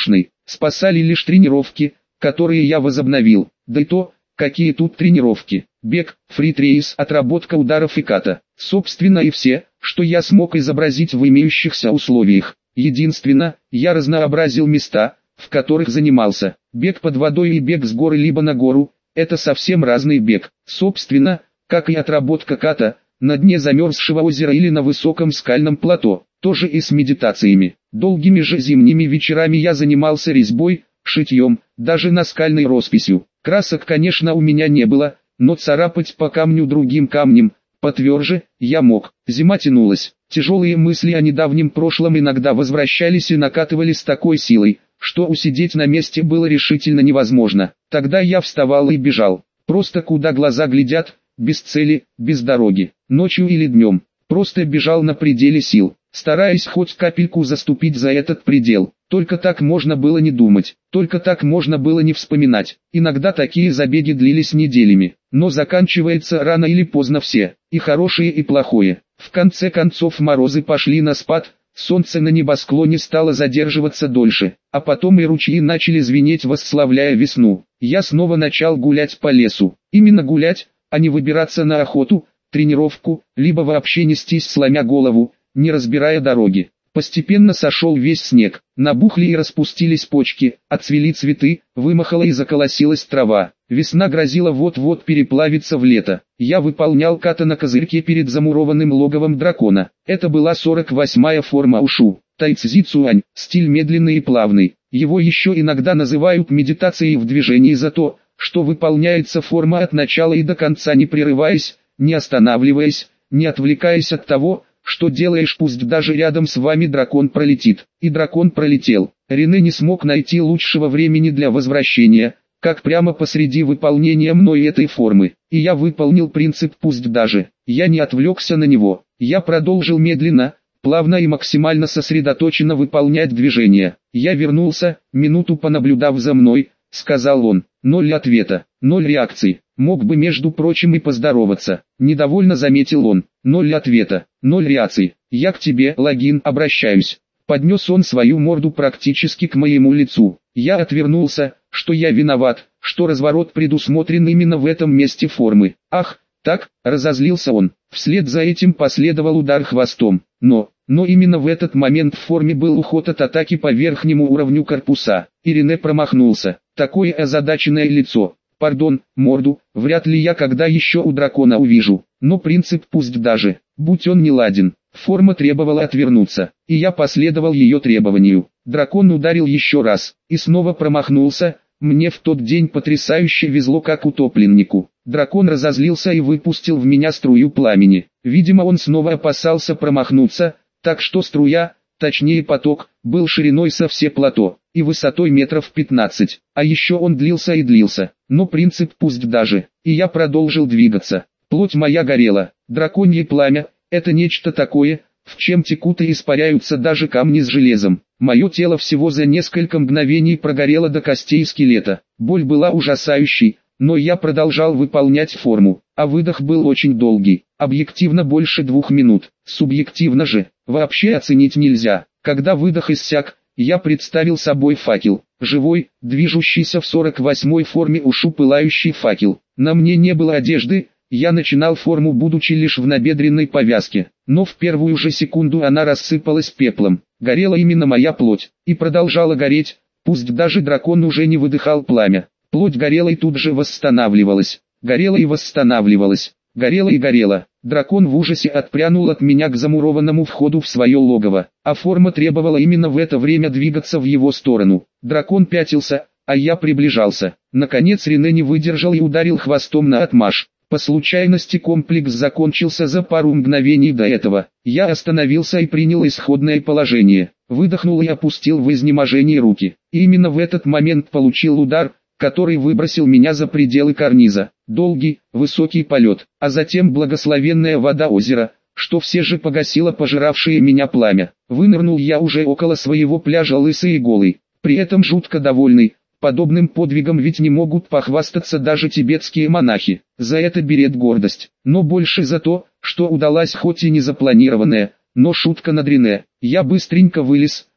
Спасали лишь тренировки, которые я возобновил, да и то, какие тут тренировки. Бег, фритрейс, отработка ударов и ката. Собственно и все, что я смог изобразить в имеющихся условиях. Единственно, я разнообразил места, в которых занимался. Бег под водой и бег с горы либо на гору – это совсем разный бег. Собственно, как и отработка ката, на дне замерзшего озера или на высоком скальном плато, тоже и с медитациями. Долгими же зимними вечерами я занимался резьбой, шитьем, даже наскальной росписью. Красок, конечно, у меня не было, но царапать по камню другим камнем, потверже, я мог. Зима тянулась. Тяжелые мысли о недавнем прошлом иногда возвращались и накатывали с такой силой, что усидеть на месте было решительно невозможно. Тогда я вставал и бежал. Просто куда глаза глядят, без цели, без дороги. Ночью или днем. Просто бежал на пределе сил, стараясь хоть капельку заступить за этот предел. Только так можно было не думать, только так можно было не вспоминать. Иногда такие забеги длились неделями, но заканчивается рано или поздно все, и хорошее, и плохое. В конце концов морозы пошли на спад, солнце на небосклоне стало задерживаться дольше, а потом и ручьи начали звенеть, восславляя весну. Я снова начал гулять по лесу, именно гулять, а не выбираться на охоту, тренировку, либо вообще нестись сломя голову, не разбирая дороги. Постепенно сошел весь снег, набухли и распустились почки, отцвели цветы, вымахала и заколосилась трава. Весна грозила вот-вот переплавиться в лето. Я выполнял ката на козырьке перед замурованным логовом дракона. Это была сорок восьмая форма ушу, тайцзи цуань, стиль медленный и плавный. Его еще иногда называют медитацией в движении за то, что выполняется форма от начала и до конца, не прерываясь, не останавливаясь, не отвлекаясь от того, что делаешь, пусть даже рядом с вами дракон пролетит. И дракон пролетел. Рене не смог найти лучшего времени для возвращения, как прямо посреди выполнения мной этой формы. И я выполнил принцип пусть даже. Я не отвлекся на него. Я продолжил медленно, плавно и максимально сосредоточенно выполнять движения. Я вернулся, минуту понаблюдав за мной, сказал он. Ноль ответа, ноль реакций. Мог бы, между прочим, и поздороваться. Недовольно заметил он. Ноль ответа, ноль реакций. Я к тебе, логин, обращаюсь. Поднес он свою морду практически к моему лицу. Я отвернулся, что я виноват, что разворот предусмотрен именно в этом месте формы. Ах, так, разозлился он. Вслед за этим последовал удар хвостом. Но, но именно в этот момент в форме был уход от атаки по верхнему уровню корпуса. И Рене промахнулся. Такое озадаченное лицо. Пардон, морду, вряд ли я когда еще у дракона увижу. Но принцип пусть даже, будь он не ладен. Форма требовала отвернуться, и я последовал ее требованию. Дракон ударил еще раз, и снова промахнулся. Мне в тот день потрясающе везло как утопленнику. Дракон разозлился и выпустил в меня струю пламени. Видимо, он снова опасался промахнуться, так что струя, точнее поток, был шириной со все плато, и высотой метров пятнадцать. А еще он длился и длился. Но принцип пусть даже, и я продолжил двигаться. Плоть моя горела, драконье пламя, это нечто такое, в чем текут и испаряются даже камни с железом. Мое тело всего за несколько мгновений прогорело до костей скелета. Боль была ужасающей, но я продолжал выполнять форму, а выдох был очень долгий, объективно больше двух минут, субъективно же, вообще оценить нельзя. Когда выдох иссяк, я представил собой факел, живой, движущийся в сорок восьмой форме ушу пылающий факел. На мне не было одежды, я начинал форму будучи лишь в набедренной повязке, но в первую же секунду она рассыпалась пеплом. Горела именно моя плоть, и продолжала гореть, пусть даже дракон уже не выдыхал пламя. Плоть горела и тут же восстанавливалась, горела и восстанавливалась, горела и горела. Дракон в ужасе отпрянул от меня к замурованному входу в свое логово, а форма требовала именно в это время двигаться в его сторону. Дракон пятился, а я приближался. Наконец Рене не выдержал и ударил хвостом наотмашь. По случайности комплекс закончился за пару мгновений до этого. Я остановился и принял исходное положение. Выдохнул и опустил в изнеможении руки. И именно в этот момент получил удар, который выбросил меня за пределы карниза. Долгий, высокий полет, а затем благословенная вода озера, что все же погасило пожиравшее меня пламя. Вынырнул я уже около своего пляжа лысый и голый, при этом жутко довольный. Подобным подвигом ведь не могут похвастаться даже тибетские монахи. За это берет гордость, но больше за то, что удалась хоть и не запланированная, но шутка над Рене. Я быстренько вылез,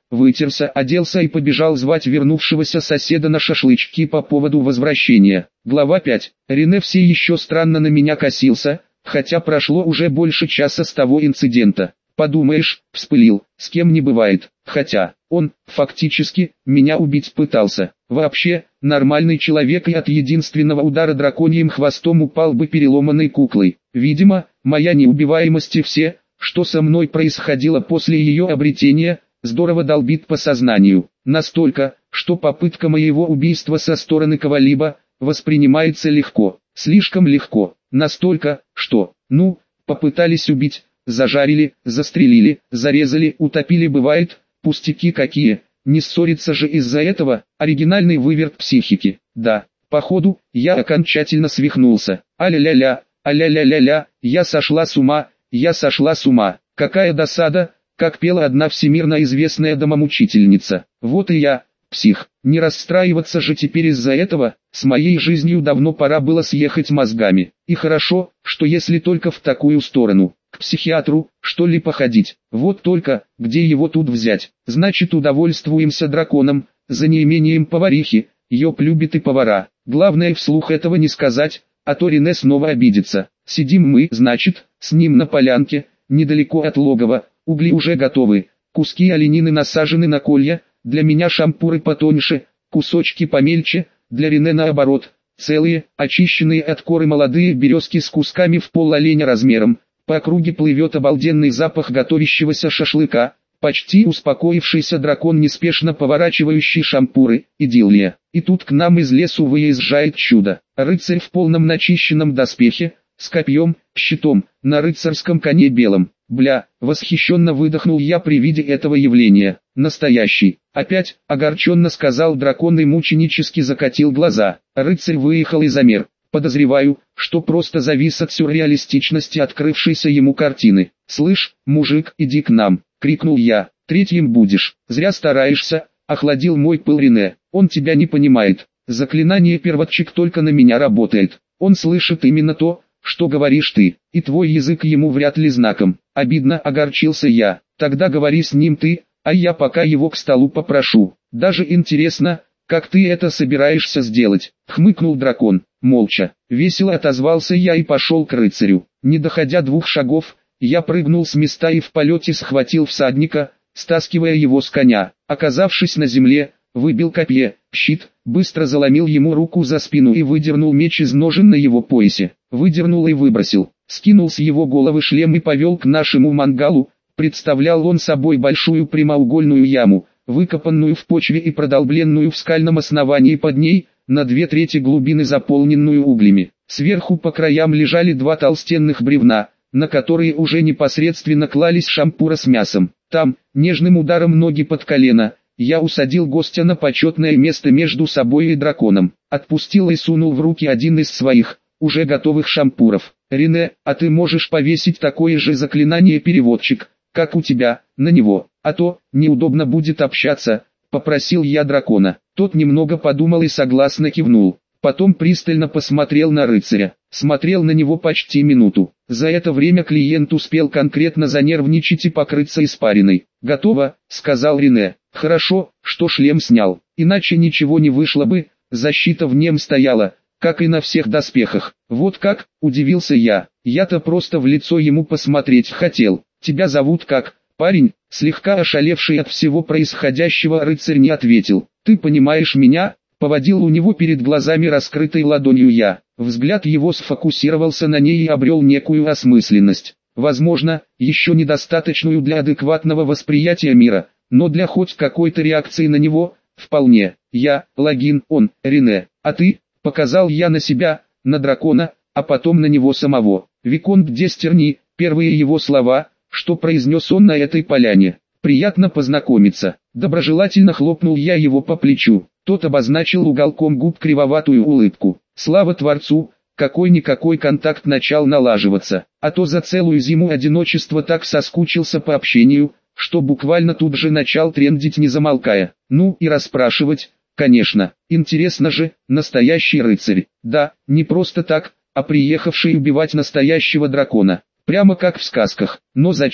вытерся, оделся и побежал звать вернувшегося соседа на шашлычки по поводу возвращения. Глава пять. Рене все еще странно на меня косился, хотя прошло уже больше часа с того инцидента. Подумаешь, вспылил, с кем не бывает, хотя, он, фактически, меня убить пытался. Вообще, нормальный человек и от единственного удара драконьим хвостом упал бы переломанной куклой. Видимо, моя неубиваемость и все, что со мной происходило после ее обретения, здорово долбит по сознанию. Настолько, что попытка моего убийства со стороны кого-либо, воспринимается легко, слишком легко. Настолько, что, ну, попытались убить, зажарили, застрелили, зарезали, утопили, бывает, пустяки какие, не ссориться же из-за этого, оригинальный выверт психики. Да, походу, я окончательно свихнулся. А-ля-ля-ля, а-ля-ля-ля-ля, я сошла с ума, я сошла с ума. Какая досада, как пела одна всемирно известная домомучительница. Вот и я, псих. Не расстраиваться же теперь из-за этого, с моей жизнью давно пора было съехать мозгами. И хорошо, что если только в такую сторону. К психиатру, что ли, походить. Вот только, где его тут взять? Значит, удовольствуемся драконом, за неимением поварихи, ёб любит и повара. Главное вслух этого не сказать, а то Рене снова обидится. Сидим мы, значит, с ним на полянке, недалеко от логова, угли уже готовы, куски оленины насажены на колья, для меня шампуры потоньше, кусочки помельче, для Рене наоборот, целые, очищенные от коры молодые березки с кусками в пол оленя размером. По округе плывет обалденный запах готовящегося шашлыка, почти успокоившийся дракон неспешно поворачивающий шампуры, идиллия. И тут к нам из лесу выезжает чудо. Рыцарь в полном начищенном доспехе, с копьем, щитом, на рыцарском коне белом. Бля, восхищенно выдохнул я при виде этого явления. Настоящий. Опять, огорченно сказал дракон и мученически закатил глаза. Рыцарь выехал и замер. Подозреваю, что просто завис от сюрреалистичности открывшейся ему картины. «Слышь, мужик, иди к нам!» — крикнул я. «Третьим будешь. Зря стараешься», — охладил мой пыл Рене. «Он тебя не понимает. Заклинание первотчик только на меня работает. Он слышит именно то, что говоришь ты, и твой язык ему вряд ли знаком». Обидно огорчился я. «Тогда говори с ним ты, а я пока его к столу попрошу. Даже интересно, как ты это собираешься сделать?» — хмыкнул дракон. Молча, весело отозвался я и пошел к рыцарю. Не доходя двух шагов, я прыгнул с места и в полете схватил всадника, стаскивая его с коня. Оказавшись на земле, выбил копье, щит, быстро заломил ему руку за спину и выдернул меч из ножен на его поясе. Выдернул и выбросил. Скинул с его головы шлем и повел к нашему мангалу. Представлял он собой большую прямоугольную яму, выкопанную в почве и продолбленную в скальном основании под ней, на две трети глубины заполненную углями. Сверху по краям лежали два толстенных бревна, на которые уже непосредственно клались шампура с мясом. Там, нежным ударом ноги под колено, я усадил гостя на почетное место между собой и драконом. Отпустил и сунул в руки один из своих, уже готовых шампуров. «Рене, а ты можешь повесить такое же заклинание переводчик, как у тебя, на него, а то, неудобно будет общаться», — попросил я дракона. Тот немного подумал и согласно кивнул. Потом пристально посмотрел на рыцаря. Смотрел на него почти минуту. За это время клиент успел конкретно занервничать и покрыться испариной. «Готово», — сказал Рене. «Хорошо, что шлем снял. Иначе ничего не вышло бы, защита в нем стояла, как и на всех доспехах». «Вот как?» — удивился я. «Я-то просто в лицо ему посмотреть хотел. Тебя зовут как?» Парень, слегка ошалевший от всего происходящего, рыцарь не ответил. «Ты понимаешь меня?» — поводил у него перед глазами раскрытой ладонью я. Взгляд его сфокусировался на ней и обрел некую осмысленность. Возможно, еще недостаточную для адекватного восприятия мира, но для хоть какой-то реакции на него, вполне. «Я, Логин, он, Рене, а ты?» — показал я на себя, на дракона, а потом на него самого. «Виконт Дестерни», первые его слова, что произнес он на этой поляне. «Приятно познакомиться». Доброжелательно хлопнул я его по плечу. Тот обозначил уголком губ кривоватую улыбку. Слава Творцу, какой-никакой контакт начал налаживаться. А то за целую зиму одиночества так соскучился по общению, что буквально тут же начал трендить не замолкая. Ну и расспрашивать, конечно. Интересно же, настоящий рыцарь. Да, не просто так, а приехавший убивать настоящего дракона. Прямо как в сказках. Но зачем,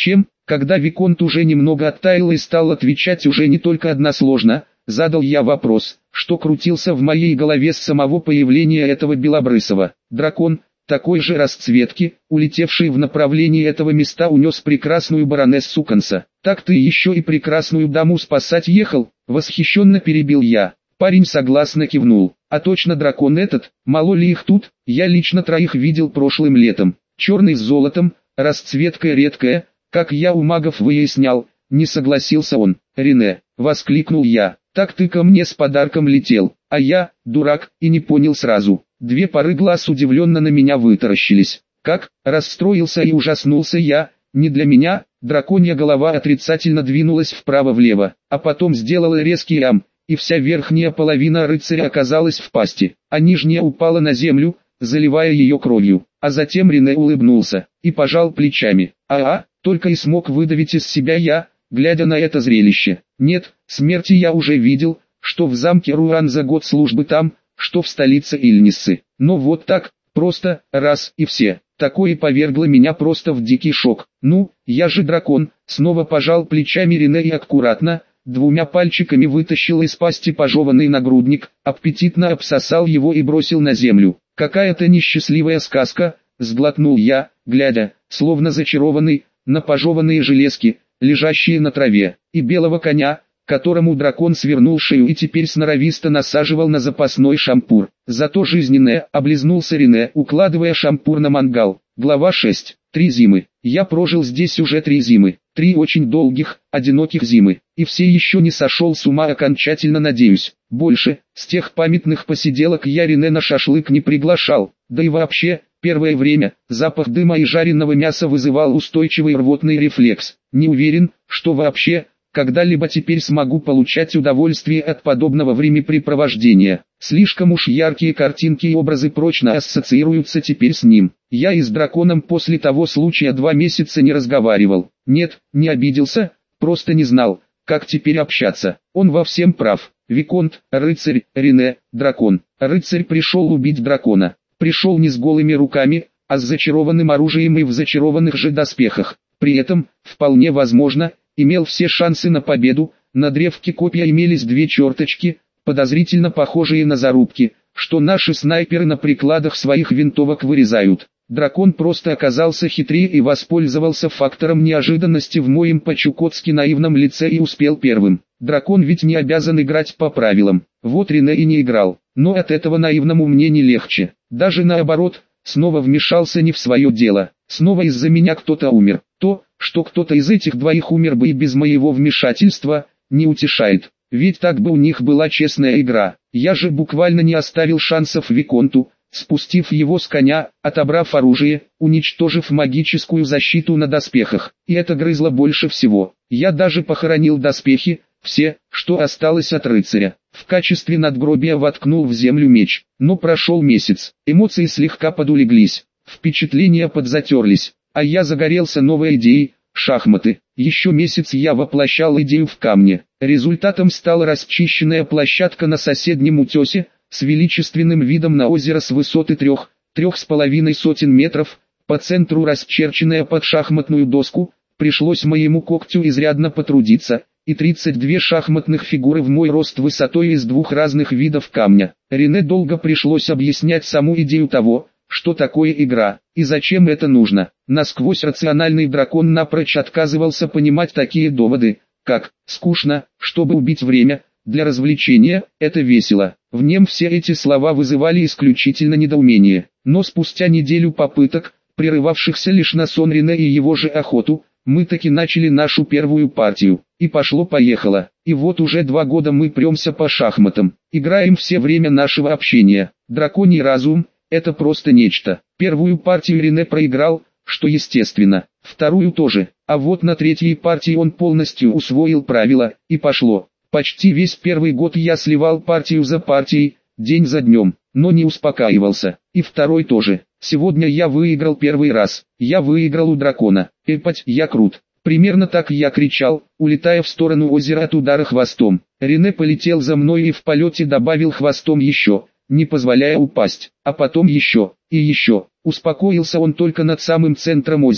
Когда Виконт уже немного оттаял и стал отвечать уже не только односложно, задал я вопрос, что крутился в моей голове с самого появления этого белобрысого. Дракон, такой же расцветки, улетевший в направлении этого места, унес прекрасную баронессу Конса. «Так ты еще и прекрасную даму спасать ехал?» — восхищенно перебил я. Парень согласно кивнул. «А точно дракон этот, мало ли их тут, я лично троих видел прошлым летом. Черный с золотом, расцветка редкая, как я у магов выяснял», — не согласился он. «Рене», — воскликнул я, — «так ты ко мне с подарком летел, а я, дурак, и не понял сразу». Две пары глаз удивленно на меня вытаращились. «Как?» — расстроился и ужаснулся я. «Не для меня». Драконья голова отрицательно двинулась вправо-влево, а потом сделала резкий ам, и вся верхняя половина рыцаря оказалась в пасти, а нижняя упала на землю, заливая ее кровью. А затем Рене улыбнулся и пожал плечами. «А-а», только и смог выдавить из себя я, глядя на это зрелище. «Нет, смерти я уже видел, что в замке Руан за год службы там, что в столице Ильниссы. Но вот так, просто, раз и все». Такое повергло меня просто в дикий шок. «Ну, я же дракон», снова пожал плечами Рене и аккуратно, двумя пальчиками вытащил из пасти пожеванный нагрудник, аппетитно обсосал его и бросил на землю. «Какая-то несчастливая сказка», сглотнул я, глядя, словно зачарованный, на пожеванные железки, лежащие на траве, и белого коня, которому дракон свернул шею и теперь сноровисто насаживал на запасной шампур. «Зато жизненное», — облизнулся Рене, укладывая шампур на мангал. Глава шесть. Три зимы. Я прожил здесь уже три зимы. Три очень долгих, одиноких зимы. И все еще не сошел с ума окончательно, надеюсь. Больше, с тех памятных посиделок я Рене на шашлык не приглашал. Да и вообще, первое время, запах дыма и жареного мяса вызывал устойчивый рвотный рефлекс. Не уверен, что вообще когда-либо теперь смогу получать удовольствие от подобного времяпрепровождения. Слишком уж яркие картинки и образы прочно ассоциируются теперь с ним. Я и с драконом после того случая два месяца не разговаривал. Нет, не обиделся, просто не знал, как теперь общаться. Он во всем прав. Виконт, рыцарь, Рене, дракон. Рыцарь пришел убить дракона. Пришел не с голыми руками, а с зачарованным оружием и в зачарованных же доспехах. При этом, вполне возможно, имел все шансы на победу. На древке копья имелись две черточки, подозрительно похожие на зарубки, что наши снайперы на прикладах своих винтовок вырезают. Дракон просто оказался хитрее и воспользовался фактором неожиданности в моем по-чукотски наивном лице и успел первым. Дракон ведь не обязан играть по правилам. Вот Рене и не играл, но от этого наивному мне не легче. Даже наоборот, снова вмешался не в свое дело. Снова из-за меня кто-то умер. То, что кто-то из этих двоих умер бы и без моего вмешательства, не утешает. Ведь так бы у них была честная игра. Я же буквально не оставил шансов Виконту, спустив его с коня, отобрав оружие, уничтожив магическую защиту на доспехах. И это грызло больше всего. Я даже похоронил доспехи, все, что осталось от рыцаря. В качестве надгробия воткнул в землю меч. Но прошел месяц, эмоции слегка подулеглись, впечатления подзатерлись. А я загорелся новой идеей – шахматы. Еще месяц я воплощал идею в камне. Результатом стала расчищенная площадка на соседнем утесе, с величественным видом на озеро с высоты трех, трех с половиной сотен метров, по центру расчерченная под шахматную доску. Пришлось моему когтю изрядно потрудиться, и тридцать две шахматных фигуры в мой рост высотой из двух разных видов камня. Рене долго пришлось объяснять саму идею того, что такое игра, и зачем это нужно. Насквозь рациональный дракон напрочь отказывался понимать такие доводы, как «скучно, чтобы убить время», «для развлечения, это весело». В нем все эти слова вызывали исключительно недоумение. Но спустя неделю попыток, прерывавшихся лишь на сон Рене и его же охоту, мы таки начали нашу первую партию. И пошло-поехало. И вот уже два года мы премся по шахматам. Играем все время нашего общения. Драконий разум – это просто нечто. Первую партию Рене проиграл, что естественно. Вторую тоже. А вот на третьей партии он полностью усвоил правила, и пошло. Почти весь первый год я сливал партию за партией, день за днем, но не успокаивался. И второй тоже. Сегодня я выиграл первый раз. Я выиграл у дракона. Эпать, я крут. Примерно так я кричал, улетая в сторону озера от удара хвостом. Рене полетел за мной и в полете добавил хвостом еще, не позволяя упасть. А потом еще, и еще. Успокоился он только над самым центром озера,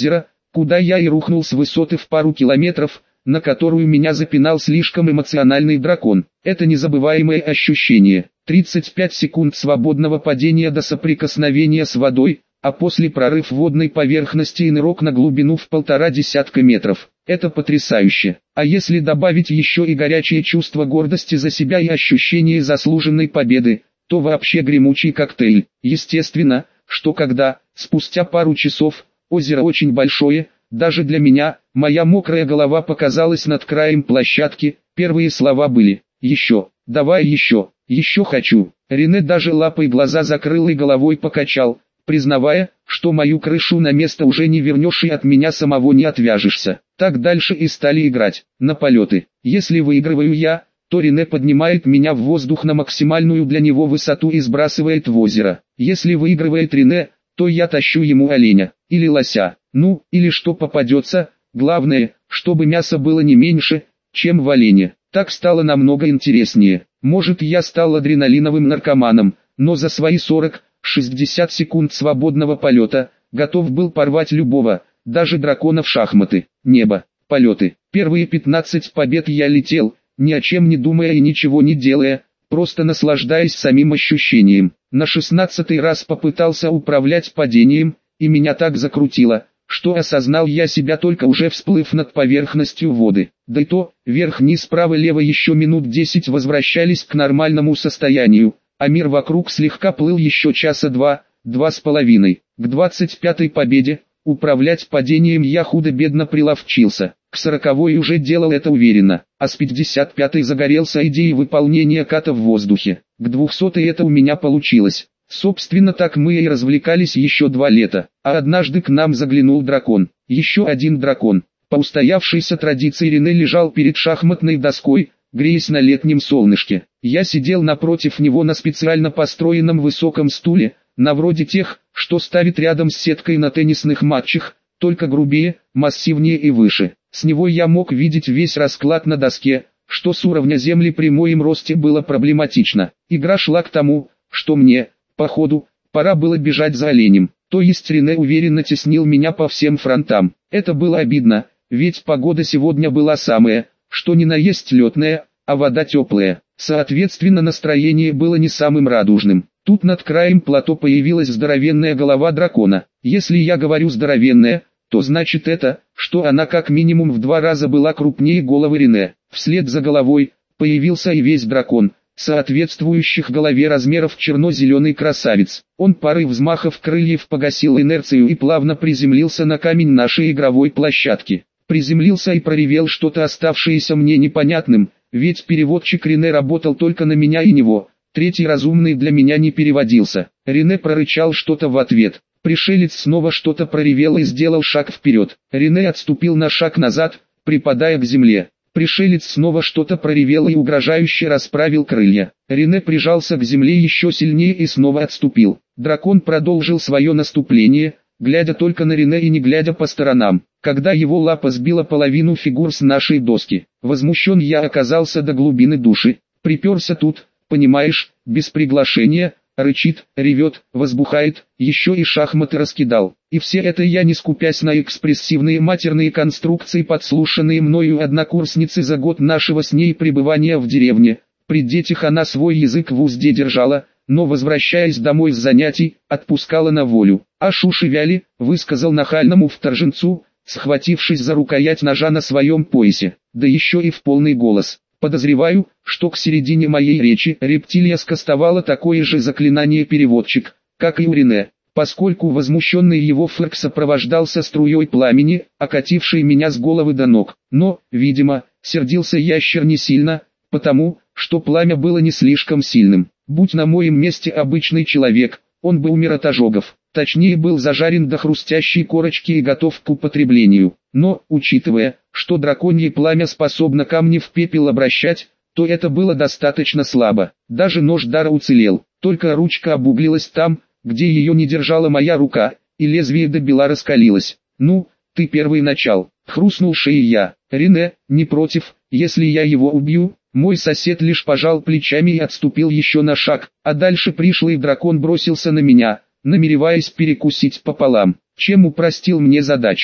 куда я и рухнул с высоты в пару километров, на которую меня запинал слишком эмоциональный дракон. Это незабываемое ощущение. тридцать пять секунд свободного падения до соприкосновения с водой, а после прорыв водной поверхности и нырок на глубину в полтора десятка метров. Это потрясающе. А если добавить еще и горячее чувство гордости за себя и ощущение заслуженной победы, то вообще гремучий коктейль. Естественно, что когда, спустя пару часов, озеро очень большое, даже для меня, моя мокрая голова показалась над краем площадки, первые слова были «Еще, давай еще, еще хочу». Рене даже лапой глаза закрыл и головой покачал, признавая, что мою крышу на место уже не вернешь и от меня самого не отвяжешься. Так дальше и стали играть, на полеты. Если выигрываю я, то Рене поднимает меня в воздух на максимальную для него высоту и сбрасывает в озеро. Если выигрывает Рене, то я тащу ему оленя, или лося, ну, или что попадется, главное, чтобы мясо было не меньше, чем в олене. Так стало намного интереснее. Может, я стал адреналиновым наркоманом, но за свои сорок-шестьдесят секунд свободного полета, готов был порвать любого, даже дракона в шахматы. Небо, полеты. Первые пятнадцать побед я летел, ни о чем не думая и ничего не делая, просто наслаждаясь самим ощущением. На шестнадцатый раз попытался управлять падением, и меня так закрутило, что осознал я себя только уже всплыв над поверхностью воды. Да и то, вверх-вниз, право-лево еще минут десять возвращались к нормальному состоянию, а мир вокруг слегка плыл еще часа два, два с половиной. К двадцать пятой победе, управлять падением я худо-бедно приловчился. К сороковой уже делал это уверенно, а с пятьдесят пятой загорелся идеей выполнения ката в воздухе. К двухсотой это у меня получилось. Собственно, так мы и развлекались еще два лета, а однажды к нам заглянул дракон. Еще один дракон. По устоявшейся традиции Рене лежал перед шахматной доской, греясь на летнем солнышке. Я сидел напротив него на специально построенном высоком стуле, на вроде тех, что ставит рядом с сеткой на теннисных матчах, только грубее, массивнее и выше. С него я мог видеть весь расклад на доске, что с уровня земли при моем росте было проблематично. Игра шла к тому, что мне, походу, пора было бежать за оленем. То есть Рене уверенно теснил меня по всем фронтам. Это было обидно, ведь погода сегодня была самая, что ни на есть летная, а вода теплая. Соответственно, настроение было не самым радужным. Тут над краем плато появилась здоровенная голова дракона. Если я говорю здоровенная, то значит это, что она как минимум в два раза была крупнее головы Рене. Вслед за головой появился и весь дракон, соответствующих голове размеров черно-зеленый красавец. Он парой взмахов крыльев погасил инерцию и плавно приземлился на камень нашей игровой площадки. Приземлился и проревел что-то, оставшееся мне непонятным, ведь переводчик Рене работал только на меня и него. Третий разумный для меня не переводился. Рене прорычал что-то в ответ. Пришелец снова что-то проревел и сделал шаг вперед. Рене отступил на шаг назад, припадая к земле. Пришелец снова что-то проревел и угрожающе расправил крылья. Рене прижался к земле еще сильнее и снова отступил. Дракон продолжил свое наступление, глядя только на Рене и не глядя по сторонам. Когда его лапа сбила половину фигур с нашей доски, возмущен я оказался до глубины души. Приперся тут, понимаешь, без приглашения, рычит, ревет, возбухает, еще и шахматы раскидал. И все это я, не скупясь на экспрессивные матерные конструкции, подслушанные мною однокурсницы за год нашего с ней пребывания в деревне. При детях она свой язык в узде держала, но, возвращаясь домой с занятий, отпускала на волю. Аж уши вяли, высказал нахальному вторженцу, схватившись за рукоять ножа на своем поясе, да еще и в полный голос. Подозреваю, что к середине моей речи рептилия скостовала такое же заклинание переводчик, как и у Рене, поскольку возмущенный его фырк сопровождался струей пламени, окатившей меня с головы до ног. Но, видимо, сердился ящер не сильно, потому, что пламя было не слишком сильным. Будь на моем месте обычный человек, он бы умер от ожогов, точнее был зажарен до хрустящей корочки и готов к употреблению. Но, учитывая, что драконье пламя способно камни в пепел обращать, то это было достаточно слабо. Даже нож Дара уцелел, только ручка обуглилась там, где ее не держала моя рука, и лезвие до бела раскалилось. «Ну, ты первый начал», — хрустнул шеей я. «Рене, не против, если я его убью?» Мой сосед лишь пожал плечами и отступил еще на шаг, а дальше пришлый дракон бросился на меня, намереваясь перекусить пополам, чем упростил мне задачу.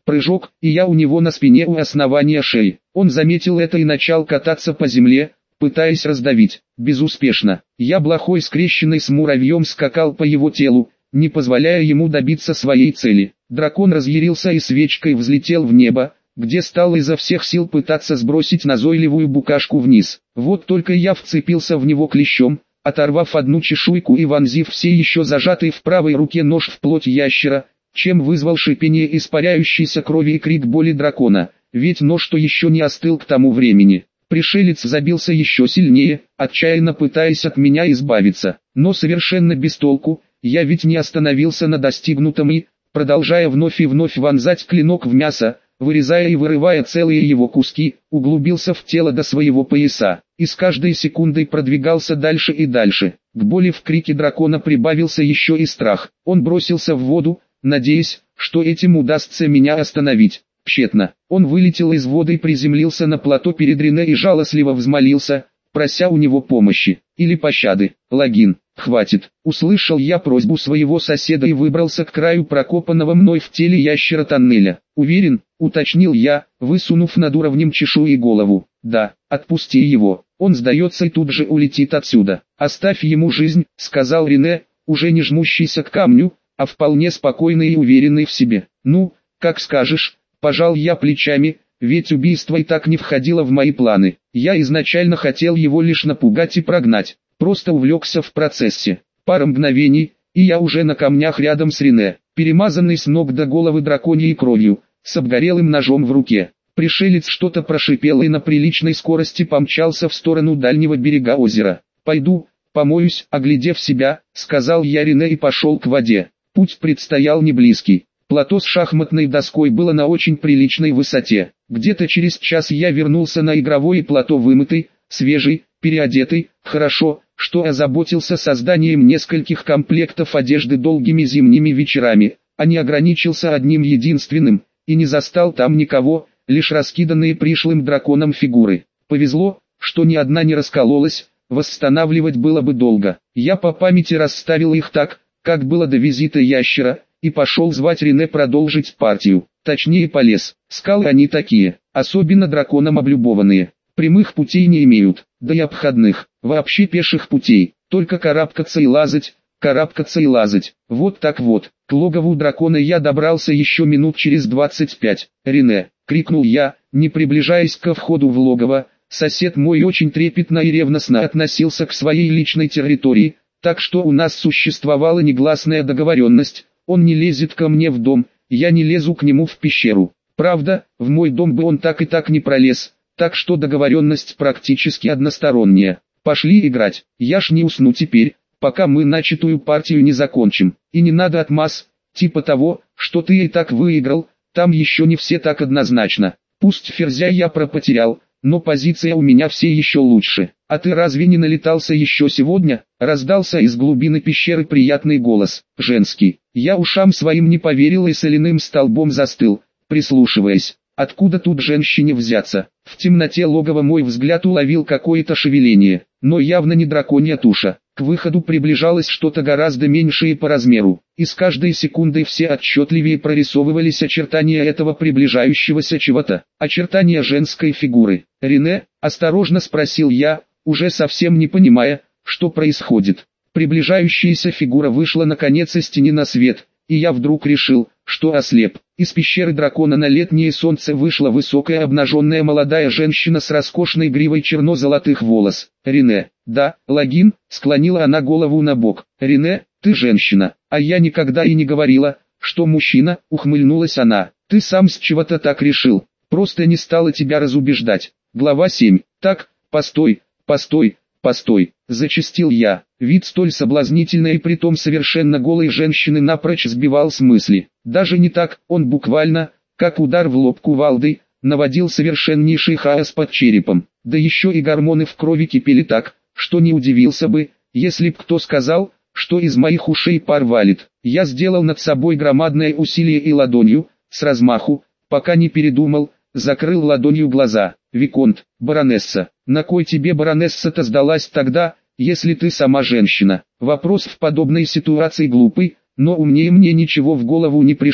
Прыжок, и я у него на спине у основания шеи. Он заметил это и начал кататься по земле, пытаясь раздавить. Безуспешно. Я блохой скрещенный с муравьем скакал по его телу, не позволяя ему добиться своей цели. Дракон разъярился и свечкой взлетел в небо, где стал изо всех сил пытаться сбросить назойливую букашку вниз. Вот только я вцепился в него клещом, оторвав одну чешуйку и вонзив все еще зажатый в правой руке нож в плоть ящера, чем вызвал шипение испаряющейся крови и крик боли дракона, ведь нож-то еще не остыл к тому времени. Пришелец забился еще сильнее, отчаянно пытаясь от меня избавиться, но совершенно без толку. Я ведь не остановился на достигнутом и, продолжая вновь и вновь вонзать клинок в мясо, вырезая и вырывая целые его куски, углубился в тело до своего пояса, и с каждой секундой продвигался дальше и дальше. К боли в крике дракона прибавился еще и страх. Он бросился в воду, надеясь, что этим удастся меня остановить. Тщетно. Он вылетел из воды и приземлился на плато перед Рене и жалостливо взмолился, прося у него помощи, или пощады. «Логин, хватит!» Услышал я просьбу своего соседа и выбрался к краю прокопанного мной в теле ящера тоннеля. «Уверен?» — уточнил я, высунув над уровнем чешуи голову. «Да, отпусти его, он сдается и тут же улетит отсюда. Оставь ему жизнь», — сказал Рене, уже не жмущийся к камню, а вполне спокойный и уверенный в себе. «Ну, как скажешь», — пожал я плечами, ведь убийство и так не входило в мои планы. Я изначально хотел его лишь напугать и прогнать, просто увлекся в процессе. Пара мгновений, и я уже на камнях рядом с Рене, перемазанный с ног до головы драконьей кровью, с обгорелым ножом в руке. Пришелец что-то прошипел и на приличной скорости помчался в сторону дальнего берега озера. «Пойду, помоюсь», — оглядев себя, сказал я Рене и пошел к воде. Путь предстоял не близкий. Плато с шахматной доской было на очень приличной высоте. Где-то через час я вернулся на игровое плато вымытый, свежий, переодетый. Хорошо, что озаботился созданием нескольких комплектов одежды долгими зимними вечерами, а не ограничился одним единственным, и не застал там никого, лишь раскиданные пришлым драконом фигуры. Повезло, что ни одна не раскололась, восстанавливать было бы долго. Я по памяти расставил их так, как было до визита ящера, и пошел звать Рене продолжить партию. Точнее полез. Скалы они такие, особенно драконом облюбованные. Прямых путей не имеют, да и обходных, вообще пеших путей. Только карабкаться и лазать, карабкаться и лазать. Вот так вот. К логову дракона я добрался еще минут через двадцать пять. «Рене!» — крикнул я, не приближаясь ко входу в логово. Сосед мой очень трепетно и ревностно относился к своей личной территории, так что у нас существовала негласная договоренность. Он не лезет ко мне в дом, я не лезу к нему в пещеру. Правда, в мой дом бы он так и так не пролез, так что договоренность практически односторонняя. Пошли играть, я ж не усну теперь, пока мы начатую партию не закончим. И не надо отмаз, типа того, что ты и так выиграл, там еще не все так однозначно. Пусть ферзя я пропотерял, но позиция у меня все еще лучше. «А ты разве не налетался еще сегодня?» — раздался из глубины пещеры приятный голос, женский. Я ушам своим не поверил и соляным столбом застыл, прислушиваясь. Откуда тут женщине взяться? В темноте логова мой взгляд уловил какое-то шевеление, но явно не драконья туша. К выходу приближалось что-то гораздо меньшее по размеру, и с каждой секундой все отчетливее прорисовывались очертания этого приближающегося чего-то, очертания женской фигуры. «Рене?» — осторожно спросил я, уже совсем не понимая, что происходит. Приближающаяся фигура вышла наконец из тени на свет, и я вдруг решил, что ослеп. Из пещеры дракона на летнее солнце вышла высокая обнаженная молодая женщина с роскошной гривой черно-золотых волос. «Рене?» «Да, Логин», — склонила она голову на бок. «Рене, ты женщина, а я никогда и не говорила, что мужчина», — ухмыльнулась она. «Ты сам с чего-то так решил, просто не стала тебя разубеждать». Глава семь. «Так, постой, постой, постой», — зачастил я. Вид столь соблазнительной и притом совершенно голой женщины напрочь сбивал с мысли. Даже не так, он буквально, как удар в лоб кувалдой, наводил совершеннейший хаос под черепом. Да еще и гормоны в крови кипели так, что не удивился бы, если б кто сказал, что из моих ушей пар валит. Я сделал над собой громадное усилие и ладонью, с размаху, пока не передумал, закрыл ладонью глаза. «Виконт, баронесса, на кой тебе баронесса-то сдалась тогда, если ты сама женщина?» Вопрос в подобной ситуации глупый, но умнее мне ничего в голову не пришло.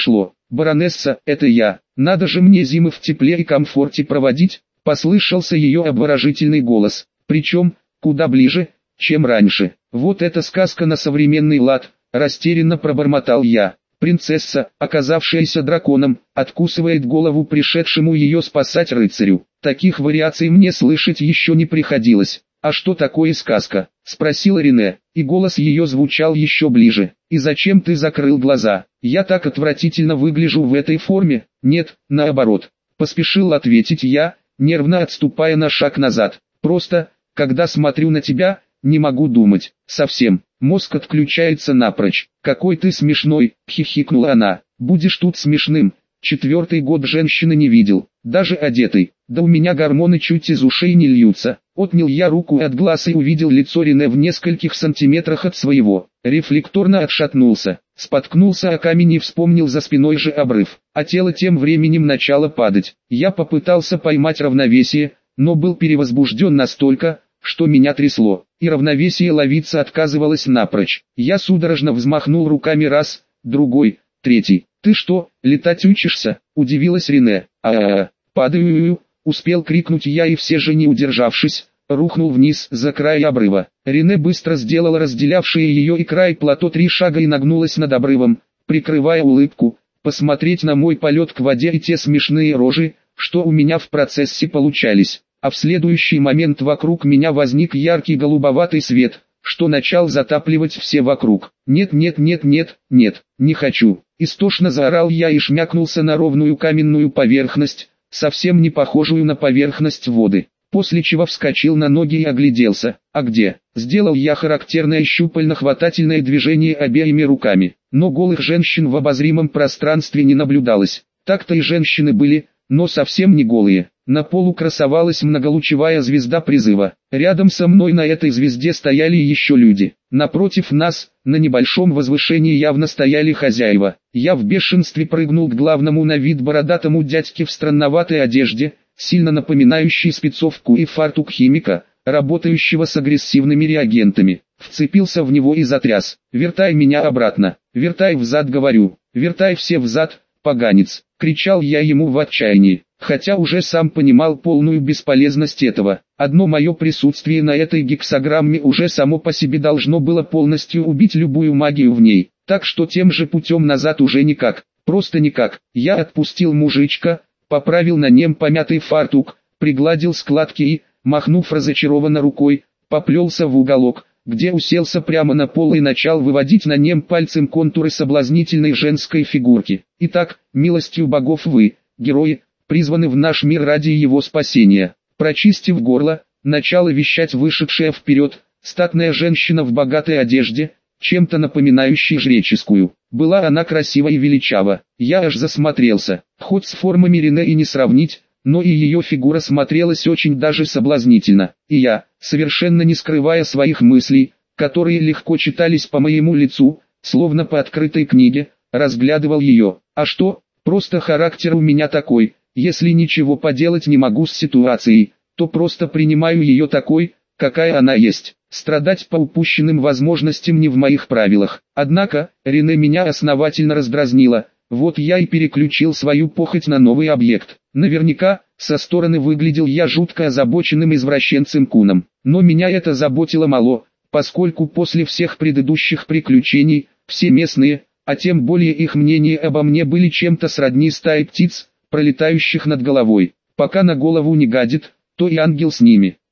баронесса, это я, надо же мне зимы в тепле и комфорте проводить, послышался ее обворожительный голос, причем, куда ближе, чем раньше. Вот эта сказка на современный лад, растерянно пробормотал я. Принцесса, оказавшаяся драконом, откусывает голову пришедшему ее спасать рыцарю. Таких вариаций мне слышать еще не приходилось. «А что такое сказка?» – спросила Рене, и голос ее звучал еще ближе. «И зачем ты закрыл глаза? Я так отвратительно выгляжу в этой форме?» «Нет, наоборот», – поспешил ответить я, нервно отступая на шаг назад. «Просто, когда смотрю на тебя, не могу думать, совсем, мозг отключается напрочь». «Какой ты смешной», – хихикнула она. «Будешь тут смешным, четвертый год женщины не видел, даже одетый, да у меня гормоны чуть из ушей не льются». Отнял я руку от глаз и увидел лицо Рене в нескольких сантиметрах от своего. Рефлекторно отшатнулся, споткнулся о камень и вспомнил за спиной же обрыв, а тело тем временем начало падать. Я попытался поймать равновесие, но был перевозбужден настолько, что меня трясло, и равновесие ловиться отказывалось напрочь. Я судорожно взмахнул руками раз, другой, третий. «Ты что, летать учишься?» – удивилась Рене. «А-а-а, падаю!» Успел крикнуть я и все же не удержавшись, рухнул вниз за край обрыва. Рене быстро сделала разделявшие ее и край плато три шага и нагнулась над обрывом, прикрывая улыбку, посмотреть на мой полет к воде и те смешные рожи, что у меня в процессе получались. А в следующий момент вокруг меня возник яркий голубоватый свет, что начал затапливать все вокруг. «Нет, нет, нет, нет, нет, не хочу!» Истошно заорал я и шмякнулся на ровную каменную поверхность, совсем не похожую на поверхность воды, после чего вскочил на ноги и огляделся. «А где?» Сделал я характерное щупально-хватательное движение обеими руками, но голых женщин в обозримом пространстве не наблюдалось. Так-то и женщины были, но совсем не голые. На полу красовалась многолучевая звезда призыва. Рядом со мной на этой звезде стояли еще люди. Напротив нас, на небольшом возвышении явно стояли хозяева. Я в бешенстве прыгнул к главному на вид бородатому дядьке в странноватой одежде, сильно напоминающей спецовку и фартук химика, работающего с агрессивными реагентами. Вцепился в него и затряс. «Вертай меня обратно! Вертай взад, говорю! Вертай все взад, поганец!» Кричал я ему в отчаянии, хотя уже сам понимал полную бесполезность этого. Одно мое присутствие на этой гексаграмме уже само по себе должно было полностью убить любую магию в ней, так что тем же путем назад уже никак, просто никак. Я отпустил мужичка, поправил на нем помятый фартук, пригладил складки и, махнув разочарованно рукой, поплелся в уголок, где уселся прямо на пол и начал выводить на нем пальцем контуры соблазнительной женской фигурки. «Итак, милостью богов вы, герои, призваны в наш мир ради его спасения». Прочистив горло, начала вещать вышедшая вперед, статная женщина в богатой одежде, чем-то напоминающей жреческую. Была она красива и величава, я аж засмотрелся, хоть с формами Рене и не сравнить, но и ее фигура смотрелась очень даже соблазнительно. И я, совершенно не скрывая своих мыслей, которые легко читались по моему лицу, словно по открытой книге, разглядывал ее. А что, просто характер у меня такой, если ничего поделать не могу с ситуацией, то просто принимаю ее такой, какая она есть. Страдать по упущенным возможностям не в моих правилах. Однако, Рене меня основательно раздразнила. Вот я и переключил свою похоть на новый объект. Наверняка, со стороны выглядел я жутко озабоченным извращенцем Куном. Но меня это заботило мало, поскольку после всех предыдущих приключений, все местные, а тем более их мнение обо мне были чем-то сродни стае птиц, пролетающих над головой. Пока на голову не гадит, то и ангел с ними.